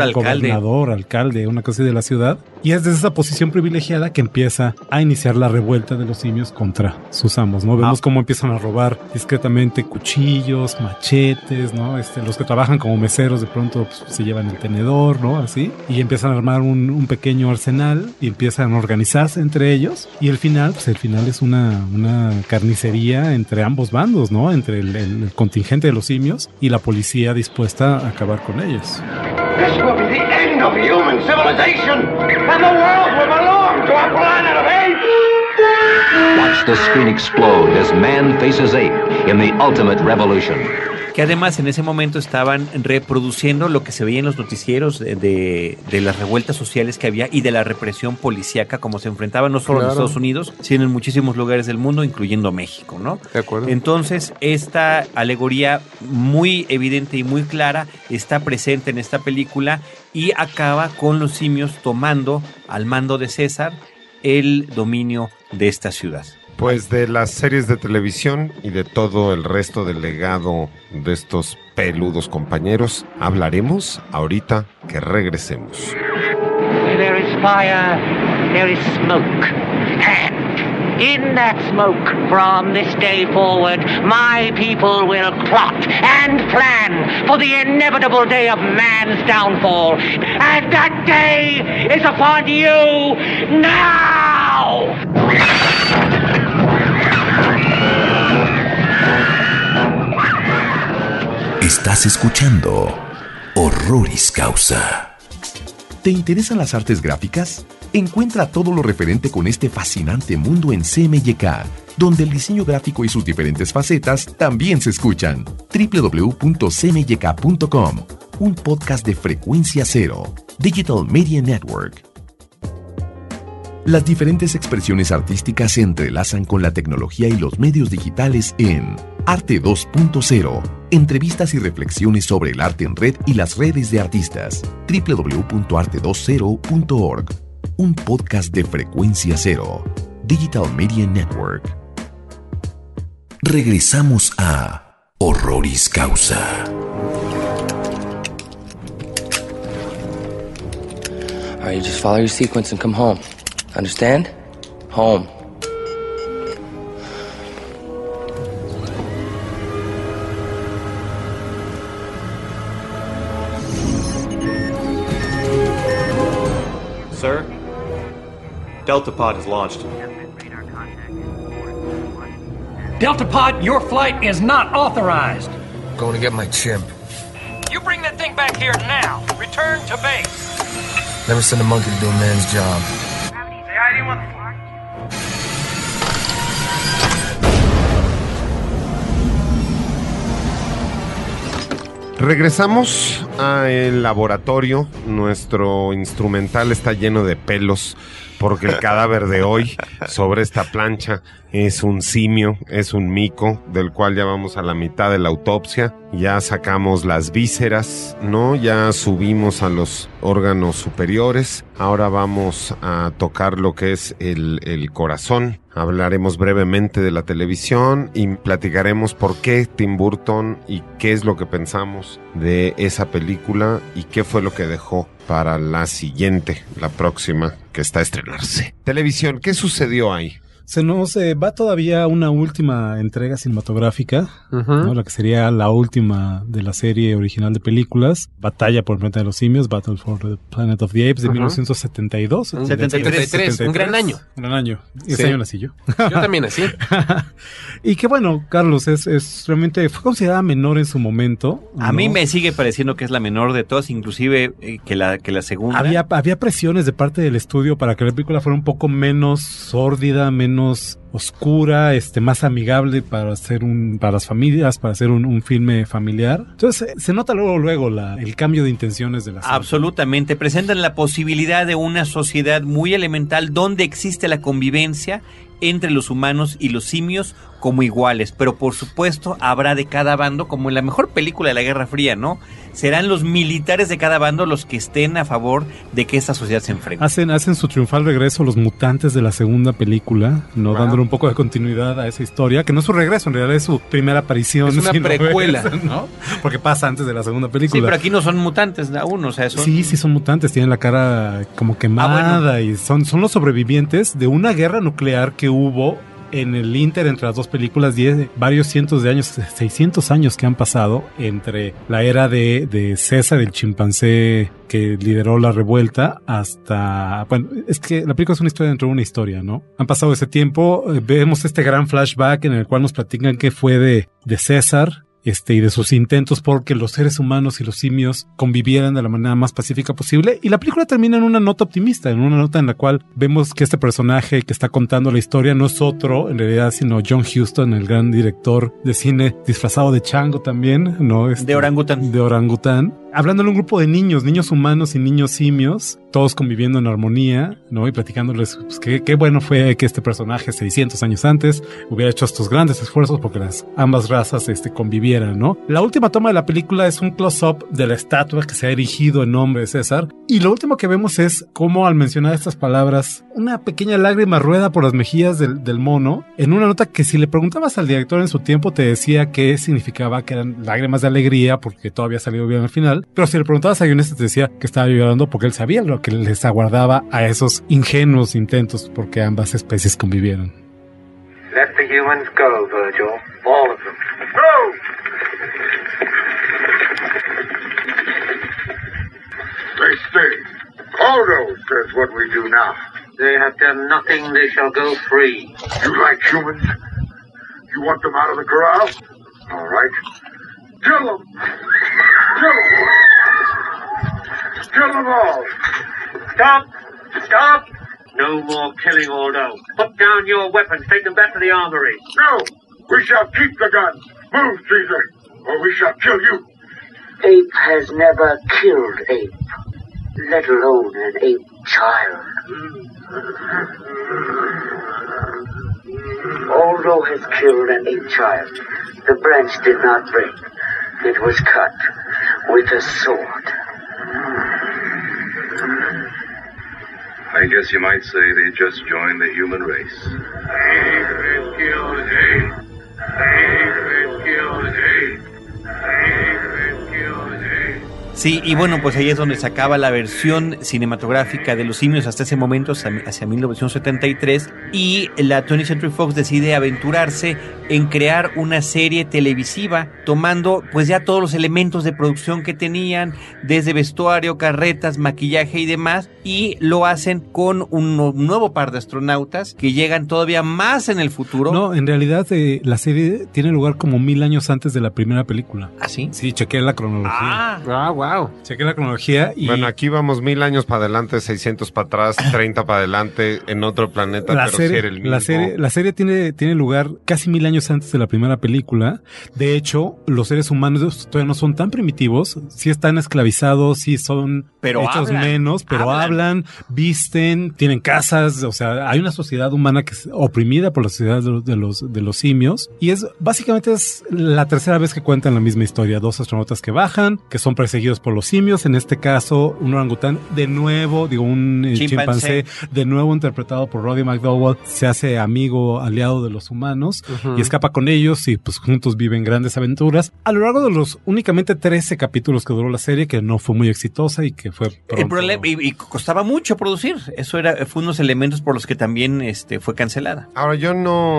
alcalde, una cosa así de la ciudad, y es desde esa posición privilegiada que empieza a iniciar la revuelta de los simios contra sus amos, ¿no? Vemos cómo empiezan a robar discretamente cuchillos, machetes, ¿no? Los que trabajan como meseros de pronto pues, se llevan el tenedor, ¿no? Así, y empiezan a armar un pequeño arsenal y empiezan a organizarse entre ellos, y el final es una carnicería entre ambos bandos, ¿no? Entre el contingente de los simios y la policía dispuesta a acabar con ellos. This will be the end of human civilization, and the world will belong to a planet of apes. Watch the screen explode as man faces ape in the ultimate revolution. Que además en ese momento estaban reproduciendo lo que se veía en los noticieros de las revueltas sociales que había y de la represión policíaca, como se enfrentaban no solo en Estados Unidos, sino en muchísimos lugares del mundo, incluyendo México, ¿no? De acuerdo. Entonces, esta alegoría muy evidente y muy clara está presente en esta película y acaba con los simios tomando al mando de César el dominio de esta ciudad. Pues de las series de televisión y de todo el resto del legado de estos peludos compañeros hablaremos ahorita que regresemos. There is fire, there is smoke, and in that smoke, from this day forward, my people will plot and plan for the inevitable day of man's downfall. And that day is upon you now! Estás escuchando Horroris Causa. ¿Te interesan las artes gráficas? Encuentra todo lo referente con este fascinante mundo en CMYK, donde el diseño gráfico y sus diferentes facetas también se escuchan. www.cmyk.com, un podcast de Frecuencia Cero. Digital Media Network. Las diferentes expresiones artísticas se entrelazan con la tecnología y los medios digitales en Arte 2.0. Entrevistas y reflexiones sobre el arte en red y las redes de artistas. www.arte20.org. Un podcast de Frecuencia Cero. Digital Media Network. Regresamos a Horroris Causa. All right, you just follow your sequence and come home. Understand? Home. Sir, Delta Pod has launched. Delta Pod, your flight is not authorized. Going to get my chimp. You bring that thing back here now. Return to base. Never send a monkey to do a man's job. Regresamos al laboratorio. Nuestro instrumental está lleno de pelos porque el cadáver de hoy sobre esta plancha es un simio, es un mico, del cual ya vamos a la mitad de la autopsia. Ya sacamos las vísceras, ¿no? Ya subimos a los órganos superiores. Ahora vamos a tocar lo que es el corazón. Hablaremos brevemente de la televisión y platicaremos por qué Tim Burton y qué es lo que pensamos de esa película y qué fue lo que dejó para la siguiente, la próxima, que está a estrenarse. Televisión, ¿qué sucedió ahí? Se nos va todavía una última entrega cinematográfica, ¿no? La que sería la última de la serie original de películas, Batalla por el Planeta de los Simios, Battle for the Planet of the Apes, de 1972. 73, un gran año. Gran año. Ese año nací yo. Yo también nací. Y que bueno, Carlos, es realmente, fue considerada menor en su momento, ¿no? A mí me sigue pareciendo que es la menor de todas, inclusive que la segunda. Había presiones de parte del estudio para que la película fuera un poco menos sórdida, menos oscura, más amigable para las familias, para hacer un filme familiar. Entonces se nota luego el cambio de intenciones de la serie. Absolutamente, presentan la posibilidad de una sociedad muy elemental donde existe la convivencia entre los humanos y los simios como iguales, pero por supuesto habrá de cada bando, como en la mejor película de la Guerra Fría, ¿no? Serán los militares de cada bando los que estén a favor de que esta sociedad se enfrente. Hacen su triunfal regreso los mutantes de la segunda película, ¿no? Wow. Dándole un poco de continuidad a esa historia, que no es su regreso, en realidad es su primera aparición. Es una precuela, ¿no? Porque pasa antes de la segunda película. Sí, pero aquí no son mutantes aún, o sea, son... Sí son mutantes, tienen la cara como quemada, y son los sobrevivientes de una guerra nuclear que hubo en el inter entre las dos películas, varios cientos de años, 600 años que han pasado entre la era de César, el chimpancé que lideró la revuelta, hasta... Bueno, es que la película es una historia dentro de una historia, ¿no? Han pasado ese tiempo, vemos este gran flashback en el cual nos platican qué fue de César, y de sus intentos porque los seres humanos y los simios convivieran de la manera más pacífica posible, y la película termina en una nota optimista, en una nota en la cual vemos que este personaje que está contando la historia no es otro en realidad sino John Huston, el gran director de cine disfrazado de chango también, ¿no? De orangután, hablándole a un grupo de niños humanos y niños simios, todos conviviendo en armonía, ¿no? Y platicándoles pues, qué bueno fue que este personaje 600 años antes hubiera hecho estos grandes esfuerzos porque ambas razas convivieran, ¿no? La última toma de la película es un close-up de la estatua que se ha erigido en nombre de César, y lo último que vemos es cómo al mencionar estas palabras, una pequeña lágrima rueda por las mejillas del mono, en una nota que si le preguntabas al director en su tiempo te decía qué significaba, que eran lágrimas de alegría porque todo había salido bien al final, pero si le preguntabas a guionista te decía que estaba llorando porque él sabía lo que les aguardaba a esos ingenuos intentos porque ambas especies convivieron. Let the humans go, Virgil. All of them. Go! They stay. Aldo says what we do now. They have done nothing. They shall go free. You like humans? You want them out of the corral? All right. Kill them! Kill them! Kill them all! Stop! Stop! No more killing, Aldo. Put down your weapons. Take them back to the armory. No! We shall keep the guns. Move, Caesar, or we shall kill you. Ape has never killed ape. let alone an ape child. Aldo has killed an ape child. The branch did not break. It was cut with a sword. I guess you might say they just joined the human race. Sí, y bueno, pues ahí es donde se acaba la versión cinematográfica de Los Simios hasta ese momento, hacia 1973, y la 20th Century Fox decide aventurarse en crear una serie televisiva, tomando pues ya todos los elementos de producción que tenían, desde vestuario, carretas, maquillaje y demás, y lo hacen con un nuevo par de astronautas que llegan todavía más en el futuro. No, en realidad la serie tiene lugar como 1000 años antes de la primera película. ¿Ah, sí? Sí, chequé la cronología. Wow. Chequé la cronología y... Bueno, aquí vamos 1000 años para adelante, 600 para atrás, 30 para adelante, en otro planeta, pero sí era el mismo. La serie tiene lugar casi 1000 años antes de la primera película. De hecho, los seres humanos todavía no son tan primitivos. Sí están esclavizados, sí son hechos menos, pero hablan, visten, tienen casas. O sea, hay una sociedad humana que es oprimida por la sociedad de los simios. Y básicamente es la tercera vez que cuentan la misma historia. 2 astronautas que bajan, que son perseguidos por los simios. En este caso, un orangután de nuevo, un chimpancé de nuevo interpretado por Roddy McDowall, se hace aliado de los humanos y escapa con ellos y pues juntos viven grandes aventuras a lo largo de los únicamente 13 capítulos que duró la serie, que no fue muy exitosa y que fue pronto. El problema, y costaba mucho producir. Eso fue unos elementos por los que también fue cancelada. Ahora, yo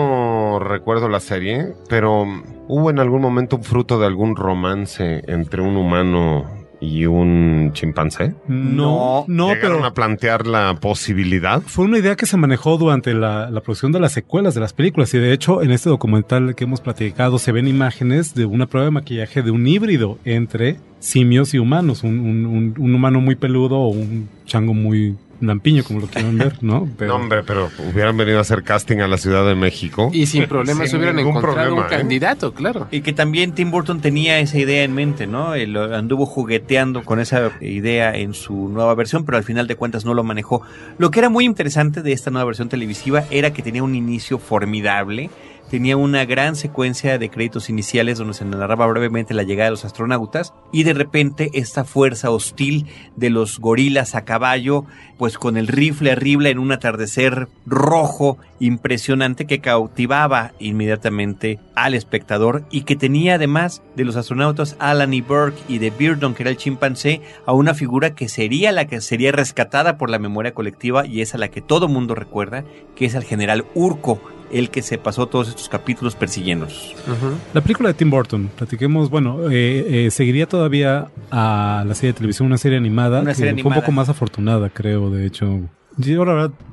no recuerdo la serie, pero ¿hubo en algún momento un fruto de algún romance entre un humano y un chimpancé? No, ¿Llegaron a plantear la posibilidad? Fue una idea que se manejó durante la producción de las secuelas de las películas, y de hecho en este documental que hemos platicado se ven imágenes de una prueba de maquillaje de un híbrido entre simios y humanos, un humano muy peludo o un chango muy lampiño, como lo quieran ver, ¿no? No, hombre, pero hubieran venido a hacer casting a la Ciudad de México. Y sin problemas hubieran encontrado un candidato, claro. Y que también Tim Burton tenía esa idea en mente, ¿no? Él anduvo jugueteando con esa idea en su nueva versión, pero al final de cuentas no lo manejó. Lo que era muy interesante de esta nueva versión televisiva era que tenía un inicio formidable. Tenía una gran secuencia de créditos iniciales donde se narraba brevemente la llegada de los astronautas y de repente esta fuerza hostil de los gorilas a caballo, pues con el rifle arriba en un atardecer rojo impresionante que cautivaba inmediatamente al espectador y que tenía además de los astronautas Alan y Burke y de Beardon, que era el chimpancé, a una figura que sería la que sería rescatada por la memoria colectiva y es a la que todo mundo recuerda, que es al general Urco, el que se pasó todos estos capítulos persiguiéndonos. La película de Tim Burton, platiquemos, seguiría todavía a la serie de televisión, una serie animada, fue un poco más afortunada, creo, de hecho. Yo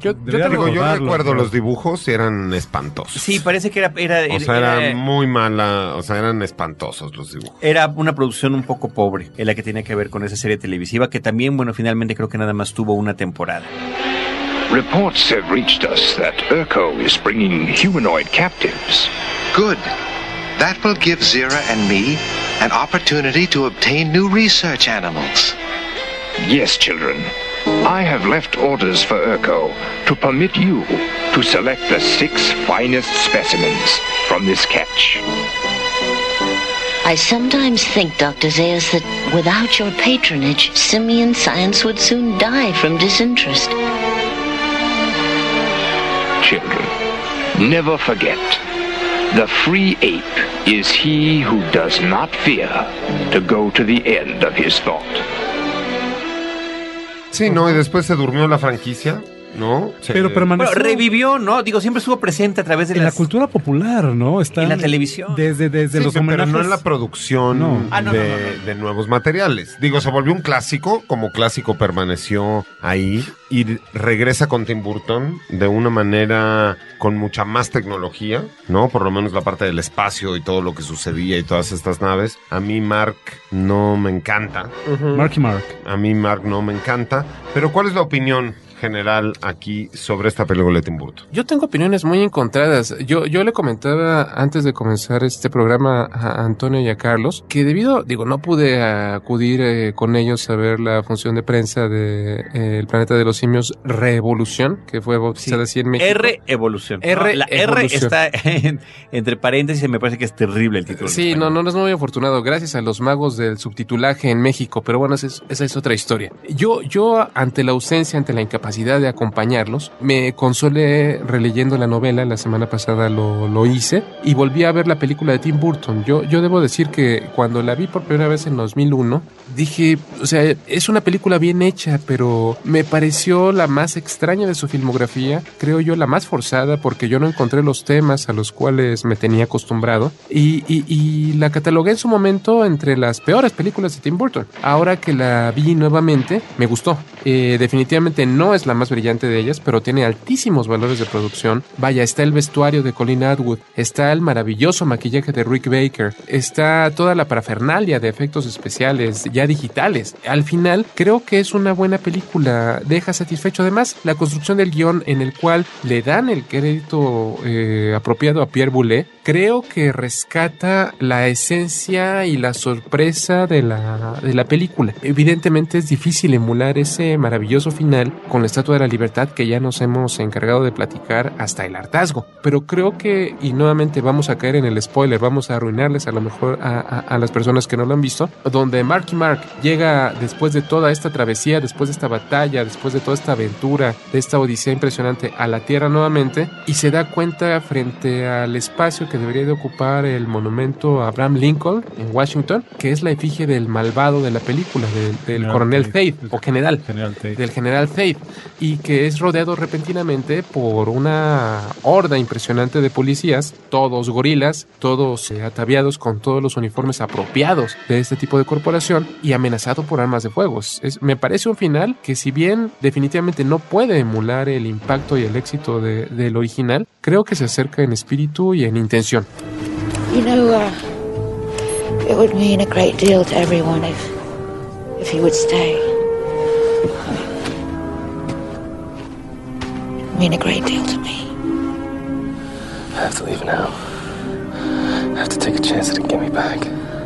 recuerdo los dibujos y eran espantosos. Sí, parece que era muy mala, o sea, eran espantosos los dibujos. Era una producción un poco pobre, en la que tenía que ver con esa serie televisiva, que también, finalmente creo que nada más tuvo una temporada. Reports have reached us that Urko is bringing humanoid captives. Good. That will give Zira and me an opportunity to obtain new research animals. Yes, children. I have left orders for Urko to permit you to select the 6 finest specimens from this catch. I sometimes think, Dr. Zayas, that without your patronage, simian science would soon die from disinterest. Children, never forget, the free ape is he who does not fear to go to the end of his thought. Sí, ¿no? Y después se durmió la franquicia, ¿no? Pero permaneció. Bueno, revivió, ¿no? Siempre estuvo presente a través de la cultura popular, ¿no? Está en la televisión. Desde los homenajes. Pero no en la producción de nuevos materiales. Se volvió un clásico, como clásico permaneció ahí y regresa con Tim Burton de una manera con mucha más tecnología, ¿no? Por lo menos la parte del espacio y todo lo que sucedía y todas estas naves. A mí Mark no me encanta. Marky Mark. A mí Mark no me encanta. Pero ¿cuál es la opinión general aquí sobre esta película de Tim Burton? Yo tengo opiniones muy encontradas. Yo le comentaba antes de comenzar este programa a Antonio y a Carlos que no pude acudir con ellos a ver la función de prensa de El Planeta de los Simios Revolución, que fue bautizada así en México. R-Evolución. La R está entre paréntesis y me parece que es terrible el título. Sí, no es muy afortunado, gracias a los magos del subtitulaje en México, pero bueno, esa es otra historia. Yo ante la ausencia, ante la incapacidad de acompañarlos, me consolé releyendo la novela. La semana pasada lo hice y volví a ver la película de Tim Burton. Yo debo decir que cuando la vi por primera vez en 2001, dije, o sea, es una película bien hecha, pero me pareció la más extraña de su filmografía, creo yo la más forzada, porque yo no encontré los temas a los cuales me tenía acostumbrado y la catalogué en su momento entre las peores películas de Tim Burton. Ahora que la vi nuevamente, me gustó. Definitivamente no es la más brillante de ellas, pero tiene altísimos valores de producción. Vaya, está el vestuario de Colin Atwood, está el maravilloso maquillaje de Rick Baker, está toda la parafernalia de efectos especiales ya digitales. Al final, creo que es una buena película, deja satisfecho. Además, la construcción del guión en el cual le dan el crédito apropiado a Pierre Boulez, creo que rescata la esencia y la sorpresa de la película. Evidentemente es difícil emular ese maravilloso final con la Estatua de la Libertad que ya nos hemos encargado de platicar hasta el hartazgo, pero creo que, y nuevamente vamos a caer en el spoiler, vamos a arruinarles a lo mejor a las personas que no lo han visto, donde Marky Mark llega después de toda esta travesía, después de esta batalla, después de toda esta aventura, de esta odisea impresionante a la Tierra nuevamente, y se da cuenta frente al espacio que debería de ocupar el monumento a Abraham Lincoln en Washington, que es la efigie del malvado de la película, del coronel Tate, o general Tate. Del general Tate, y que es rodeado repentinamente por una horda impresionante de policías, todos gorilas, todos ataviados con todos los uniformes apropiados de este tipo de corporación y amenazado por armas de fuego. Me parece un final que, si bien definitivamente no puede emular el impacto y el éxito del original, creo que se acerca en espíritu y en intención. You know, it would mean a great deal to everyone if he would stay. It would mean a great deal to me. I have to leave now. I have to take a chance that it can get me back.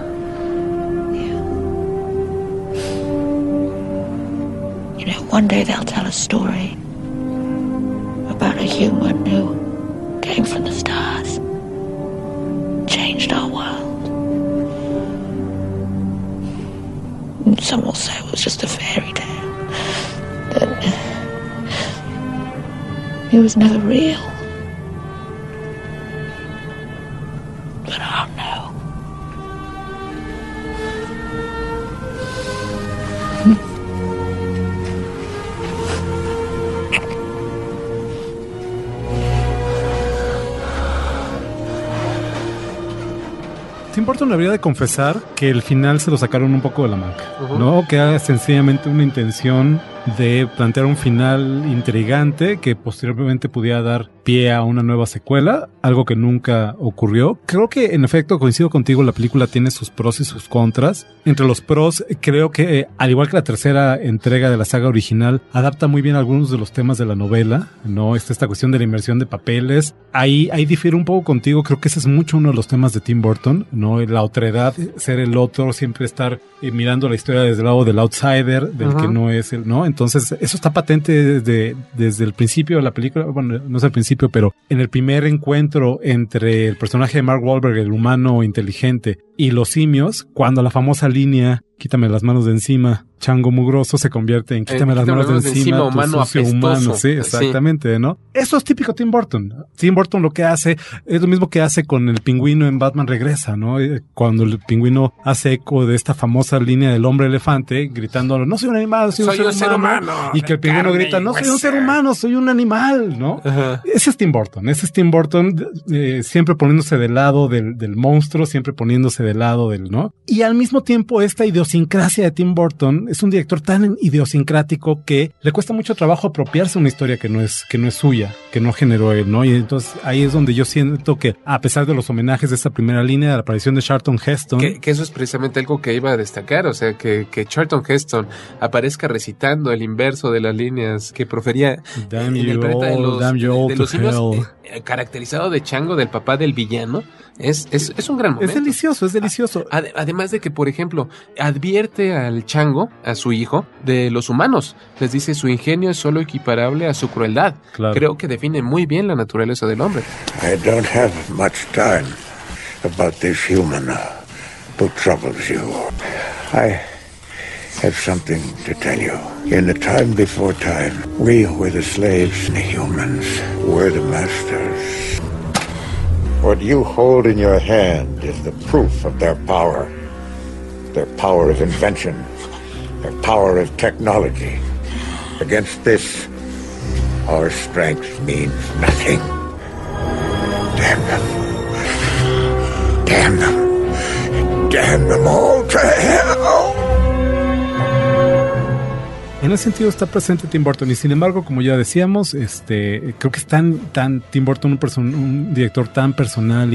You know, one day they'll tell a story about a human who came from the stars, changed our world. And some will say it was just a fairy tale, that it was never real. But I'll know. Tim Burton habría de confesar que el final se lo sacaron un poco de la manga, ¿no? Que era sencillamente una intención de plantear un final intrigante que posteriormente pudiera dar pie a una nueva secuela, algo que nunca ocurrió. Creo que en efecto coincido contigo, la película tiene sus pros y sus contras. Entre los pros, creo que al igual que la tercera entrega de la saga original, adapta muy bien algunos de los temas de la novela, ¿no? Esta cuestión de la inmersión de papeles. Ahí difiere un poco contigo, creo que ese es mucho uno de los temas de Tim Burton, ¿no? La otredad, ser el otro, siempre estar mirando la historia desde el lado del outsider, del que no es el, ¿no? Entonces, eso está patente desde el principio de la película. Bueno, no es el principio, pero en el primer encuentro entre el personaje de Mark Wahlberg, el humano inteligente, y los simios, cuando la famosa línea "quítame las manos de encima, chango mugroso", se convierte en "quítame las manos de encima, humano sucio apestoso". Humano. Sí, exactamente, ¿no? Eso es típico Tim Burton. Tim Burton lo que hace es lo mismo que hace con el pingüino en Batman Regresa, ¿no? Cuando el pingüino hace eco de esta famosa línea del hombre elefante, gritando: "No soy un animal, soy un ser humano". Y que el pingüino grita: "No soy un ser humano, soy un animal", ¿no? Ese es Tim Burton. Ese es Tim Burton, siempre poniéndose del lado del monstruo, siempre poniéndose del lado del, ¿no? Y al mismo tiempo, esta idiosincrasia de Tim Burton es un director tan idiosincrático que le cuesta mucho trabajo apropiarse una historia que no es suya, que no generó él, ¿no? Y entonces ahí es donde yo siento que, a pesar de los homenajes de esta primera línea, de la aparición de Charlton Heston, que eso es precisamente algo que iba a destacar, o sea, que Charlton Heston aparezca recitando recuerdo el inverso de las líneas que profería Damn en el you planeta de all, damn you all de to los simios, hell. caracterizado de chango del papá del villano. Es un gran momento. Es delicioso. Además de que, por ejemplo, advierte al chango, a su hijo, de los humanos. Les dice, su ingenio es solo equiparable a su crueldad. Claro. Creo que define muy bien la naturaleza del hombre. I don't have much time about this human who troubles you. I have something to tell you. In the time before time, we were the slaves and the humans were the masters. What you hold in your hand is the proof of their power of invention, their power of technology. Against this, our strength means nothing. Damn them. Damn them. Damn them all to hell. En ese sentido está presente Tim Burton y sin embargo, como ya decíamos, creo que es tan Tim Burton un director tan personal y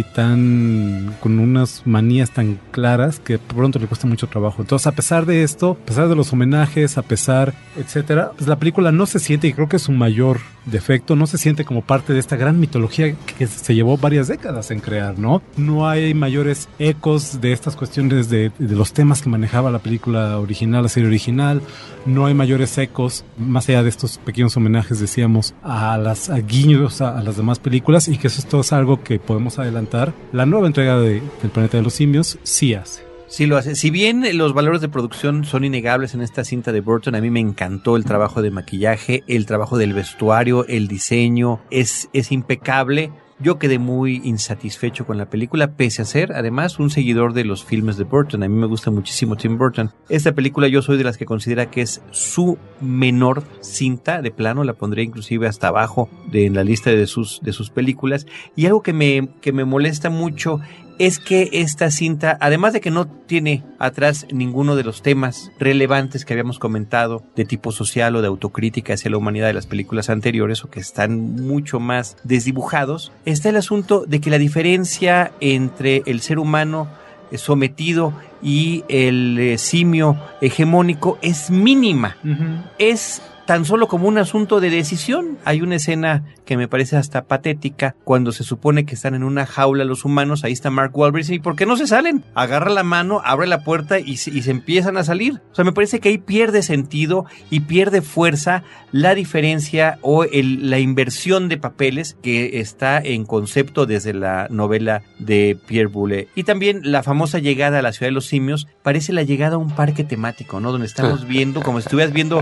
tan con unas manías tan claras que pronto le cuesta mucho trabajo. Entonces, a pesar de esto, a pesar de los homenajes, a pesar, etcétera, pues la película no se siente, y creo que es un mayor defecto, no se siente como parte de esta gran mitología que se llevó varias décadas en crear, ¿no? No hay mayores ecos de estas cuestiones de los temas que manejaba la película original, la serie original. No hay mayores ecos, más allá de estos pequeños homenajes, decíamos, a guiños a las demás películas, y que esto es algo que podemos adelantar. La nueva entrega del Planeta de los Simios sí hace. Sí lo hace. Si bien los valores de producción son innegables en esta cinta de Burton, a mí me encantó el trabajo de maquillaje, el trabajo del vestuario, el diseño, es impecable. Yo quedé muy insatisfecho con la película, pese a ser, además, un seguidor de los filmes de Burton. A mí me gusta muchísimo Tim Burton. Esta película yo soy de las que considera que es su menor cinta, de plano, la pondré inclusive hasta abajo en la lista de sus películas. Y algo que me molesta mucho es que esta cinta, además de que no tiene atrás ninguno de los temas relevantes que habíamos comentado de tipo social o de autocrítica hacia la humanidad de las películas anteriores, o que están mucho más desdibujados, está el asunto de que la diferencia entre el ser humano sometido y el simio hegemónico es mínima. Es tan solo como un asunto de decisión. Hay una escena que me parece hasta patética, cuando se supone que están en una jaula los humanos, ahí está Mark Wahlberg, ¿y por qué no se salen? Agarra la mano, abre la puerta y se empiezan a salir. O sea, me parece que ahí pierde sentido y pierde fuerza la diferencia o la inversión de papeles que está en concepto desde la novela de Pierre Boulle. Y también la famosa llegada a la ciudad de los simios parece la llegada a un parque temático, ¿no? Donde estamos viendo, como si estuvieras viendo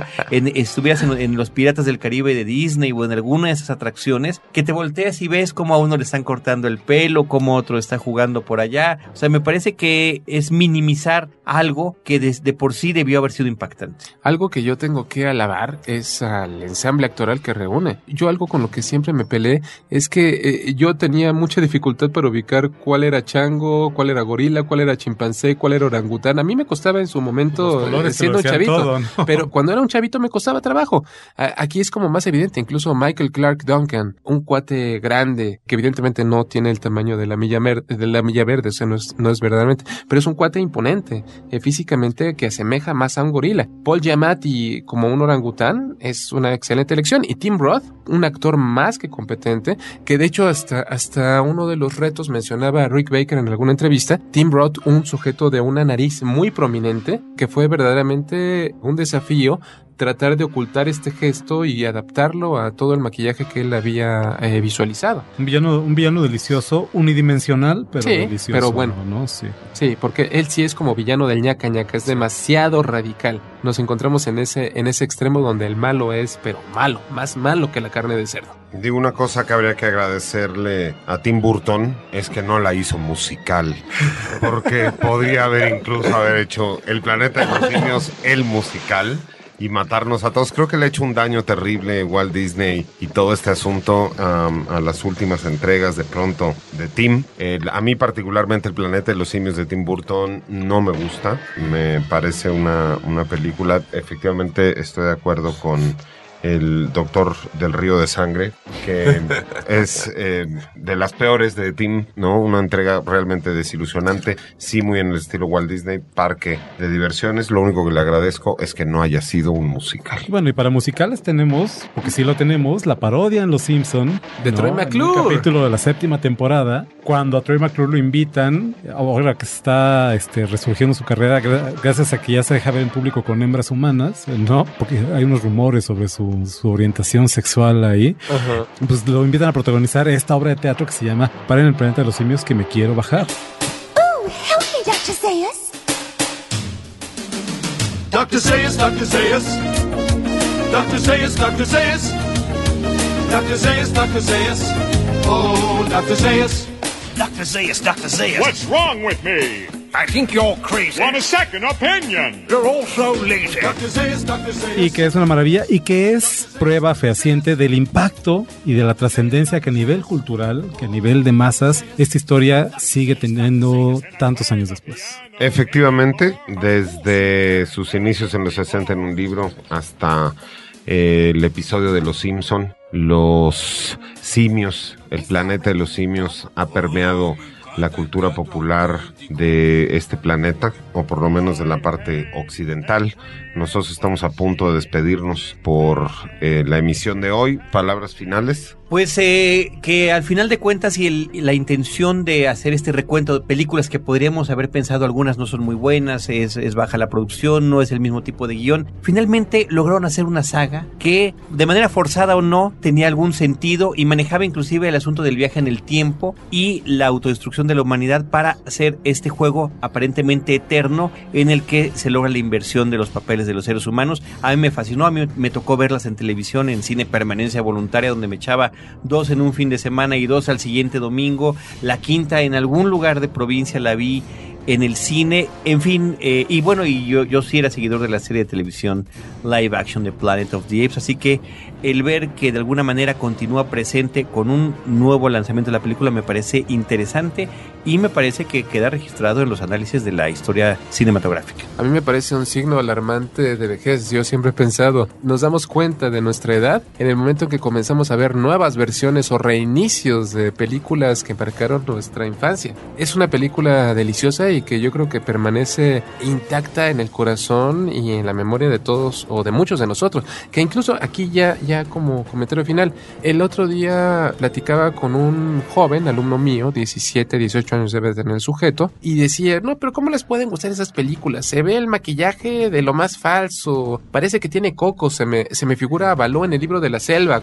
en los Piratas del Caribe de Disney o en alguna de esas atracciones, que te volteas y ves cómo a uno le están cortando el pelo, cómo otro está jugando por allá. O sea, me parece que es minimizar algo que desde por sí debió haber sido impactante. Algo que yo tengo que alabar es al ensamble actoral que reúne. Yo algo con lo que siempre me peleé es que yo tenía mucha dificultad para ubicar cuál era chango, cuál era gorila, cuál era chimpancé, cuál era orangután. A mí me costaba en su momento siendo un chavito, todo, ¿no? Pero cuando era un chavito me costaba trabajo. Aquí es como más evidente. Incluso Michael Clark Duncan, un cuate grande que evidentemente no tiene el tamaño de la milla verde, o sea, no es verdaderamente, pero es un cuate imponente físicamente, que asemeja más a un gorila. Paul Giamatti como un orangután es una excelente elección, y Tim Roth, un actor más que competente, que de hecho hasta uno de los retos mencionaba a Rick Baker en alguna entrevista. Tim Roth, un sujeto de una nariz muy prominente, que fue verdaderamente un desafío tratar de ocultar este gesto y adaptarlo a todo el maquillaje que él había visualizado. Un villano delicioso, unidimensional, pero sí, delicioso. Pero bueno, ¿no? Sí, porque él sí es como villano del ñaca ñaca, es demasiado radical. Nos encontramos en ese extremo donde el malo es, pero malo, más malo que la carne de cerdo. Digo, una cosa que habría que agradecerle a Tim Burton es que no la hizo musical, porque podría incluso haber hecho El Planeta de los Simios, el musical, y matarnos a todos. Creo que le ha hecho un daño terrible Walt Disney y todo este asunto a las últimas entregas de pronto de Tim. A mí particularmente El Planeta de los Simios de Tim Burton no me gusta. Me parece una película, efectivamente estoy de acuerdo con el Doctor del Río de Sangre. que es de las peores de Tim, ¿no? Una entrega realmente desilusionante, sí muy en el estilo Walt Disney, parque de diversiones. Lo único que le agradezco es que no haya sido un musical. Bueno, y para musicales tenemos, porque sí lo tenemos, la parodia en Los Simpson de Troy McClure. Un capítulo de la 7ª temporada, cuando a Troy McClure lo invitan, ahora que está resurgiendo su carrera, gracias a que ya se deja ver en público con hembras humanas, ¿no? Porque hay unos rumores sobre su orientación sexual ahí. Ajá. Pues lo invitan a protagonizar esta obra de teatro que se llama Para en el planeta de los simios que me quiero bajar. Oh, help me, Dr. Zaius. Dr. Zaius, Dr. Zaius. Dr. Zaius, Dr. Zaius. Dr. Zaius, Dr. Zaius. Oh, Dr. Zaius. Dr. Zaius, Dr. Zaius. What's wrong with me? I think you're crazy. Want a second opinion? You're also lazy. Dr. Zaius, Dr. Zaius. Y que es una maravilla y que es prueba fehaciente del impacto y de la trascendencia que a nivel cultural, que a nivel de masas, esta historia sigue teniendo tantos años después. Efectivamente, desde sus inicios en los 60 en un libro hasta el episodio de Los Simpson, los simios, el planeta de los simios ha permeado la cultura popular de este planeta, o por lo menos de la parte occidental. Nosotros estamos a punto de despedirnos por la emisión de hoy. ¿Palabras finales? Pues que al final de cuentas y la intención de hacer este recuento de películas que podríamos haber pensado algunas no son muy buenas, es baja la producción, no es el mismo tipo de guión, finalmente lograron hacer una saga que de manera forzada o no tenía algún sentido y manejaba inclusive el asunto del viaje en el tiempo y la autodestrucción de la humanidad para hacer este juego aparentemente eterno en el que se logra la inversión de los papeles de los seres humanos. A mí me fascinó, a mí me tocó verlas en televisión, en cine permanencia voluntaria, donde me echaba 2 en un fin de semana y 2 al siguiente domingo. La quinta en algún lugar de provincia la vi en el cine, en fin, y bueno, y yo sí era seguidor de la serie de televisión live action de Planet of the Apes, así que el ver que de alguna manera continúa presente con un nuevo lanzamiento de la película me parece interesante y me parece que queda registrado en los análisis de la historia cinematográfica. A mí me parece un signo alarmante de vejez. Yo siempre he pensado, nos damos cuenta de nuestra edad en el momento en que comenzamos a ver nuevas versiones o reinicios de películas que marcaron nuestra infancia. Es una película deliciosa y que yo creo que permanece intacta en el corazón y en la memoria de todos o de muchos de nosotros, que incluso aquí ya como comentario final, el otro día platicaba con un joven alumno mío, 17, 18 años debe tener el sujeto, y decía, no, pero ¿cómo les pueden gustar esas películas? Se ve el maquillaje de lo más falso, parece que tiene coco, se me figura a Baloo en el libro de la selva,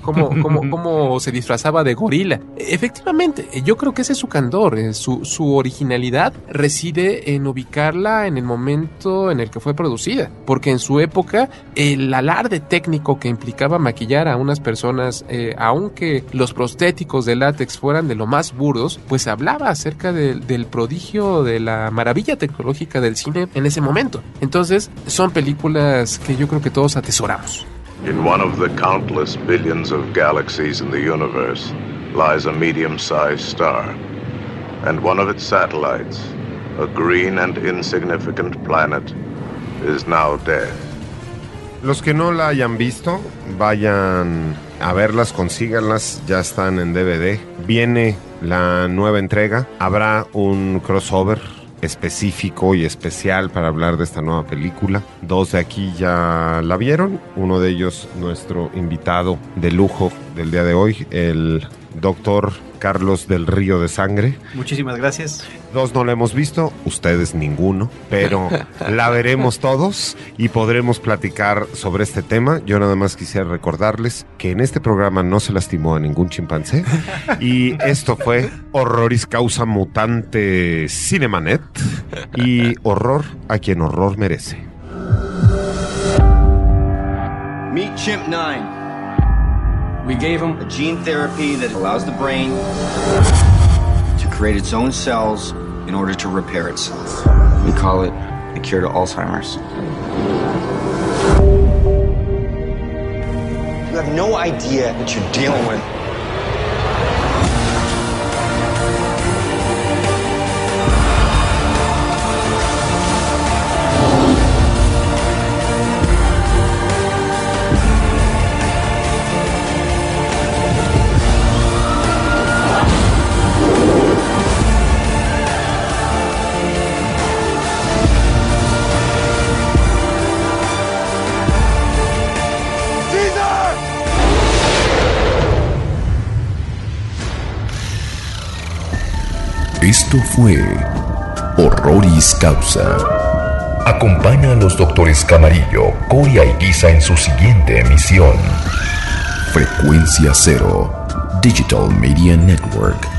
cómo se disfrazaba de gorila. Efectivamente, yo creo que ese es su candor, su originalidad reside en ubicarla en el momento en el que fue producida, porque en su época el alarde técnico que implicaba maquillar a unas personas, aunque los prostéticos de látex fueran de lo más burdos, pues hablaba acerca del prodigio, de la maravilla tecnológica del cine en ese momento. Entonces son películas que yo creo que todos atesoramos. In one of the countless billions of galaxies in the universe lies a medium-sized star, and one of its satellites, a green and insignificant planet, is now dead. Los que no la hayan visto, vayan a verlas, consíganlas, ya están en DVD. Viene la nueva entrega, habrá un crossover específico y especial para hablar de esta nueva película. 2 de aquí ya la vieron, uno de ellos nuestro invitado de lujo del día de hoy, el doctor Carlos del Río de Sangre. Muchísimas gracias. 2 no la hemos visto, ustedes ninguno, pero la veremos todos y podremos platicar sobre este tema. Yo nada más quisiera recordarles que en este programa no se lastimó a ningún chimpancé y esto fue Horroris Causa Mutante Cinemanet y horror a quien horror merece. Meet Chimp 9. We gave him a gene therapy that allows the brain to create its own cells in order to repair itself. We call it the cure to Alzheimer's. You have no idea what you're dealing with. Esto fue Horroris Causa. Acompaña a los doctores Camarillo, Coria y Guisa en su siguiente emisión. Frecuencia Cero, Digital Media Network.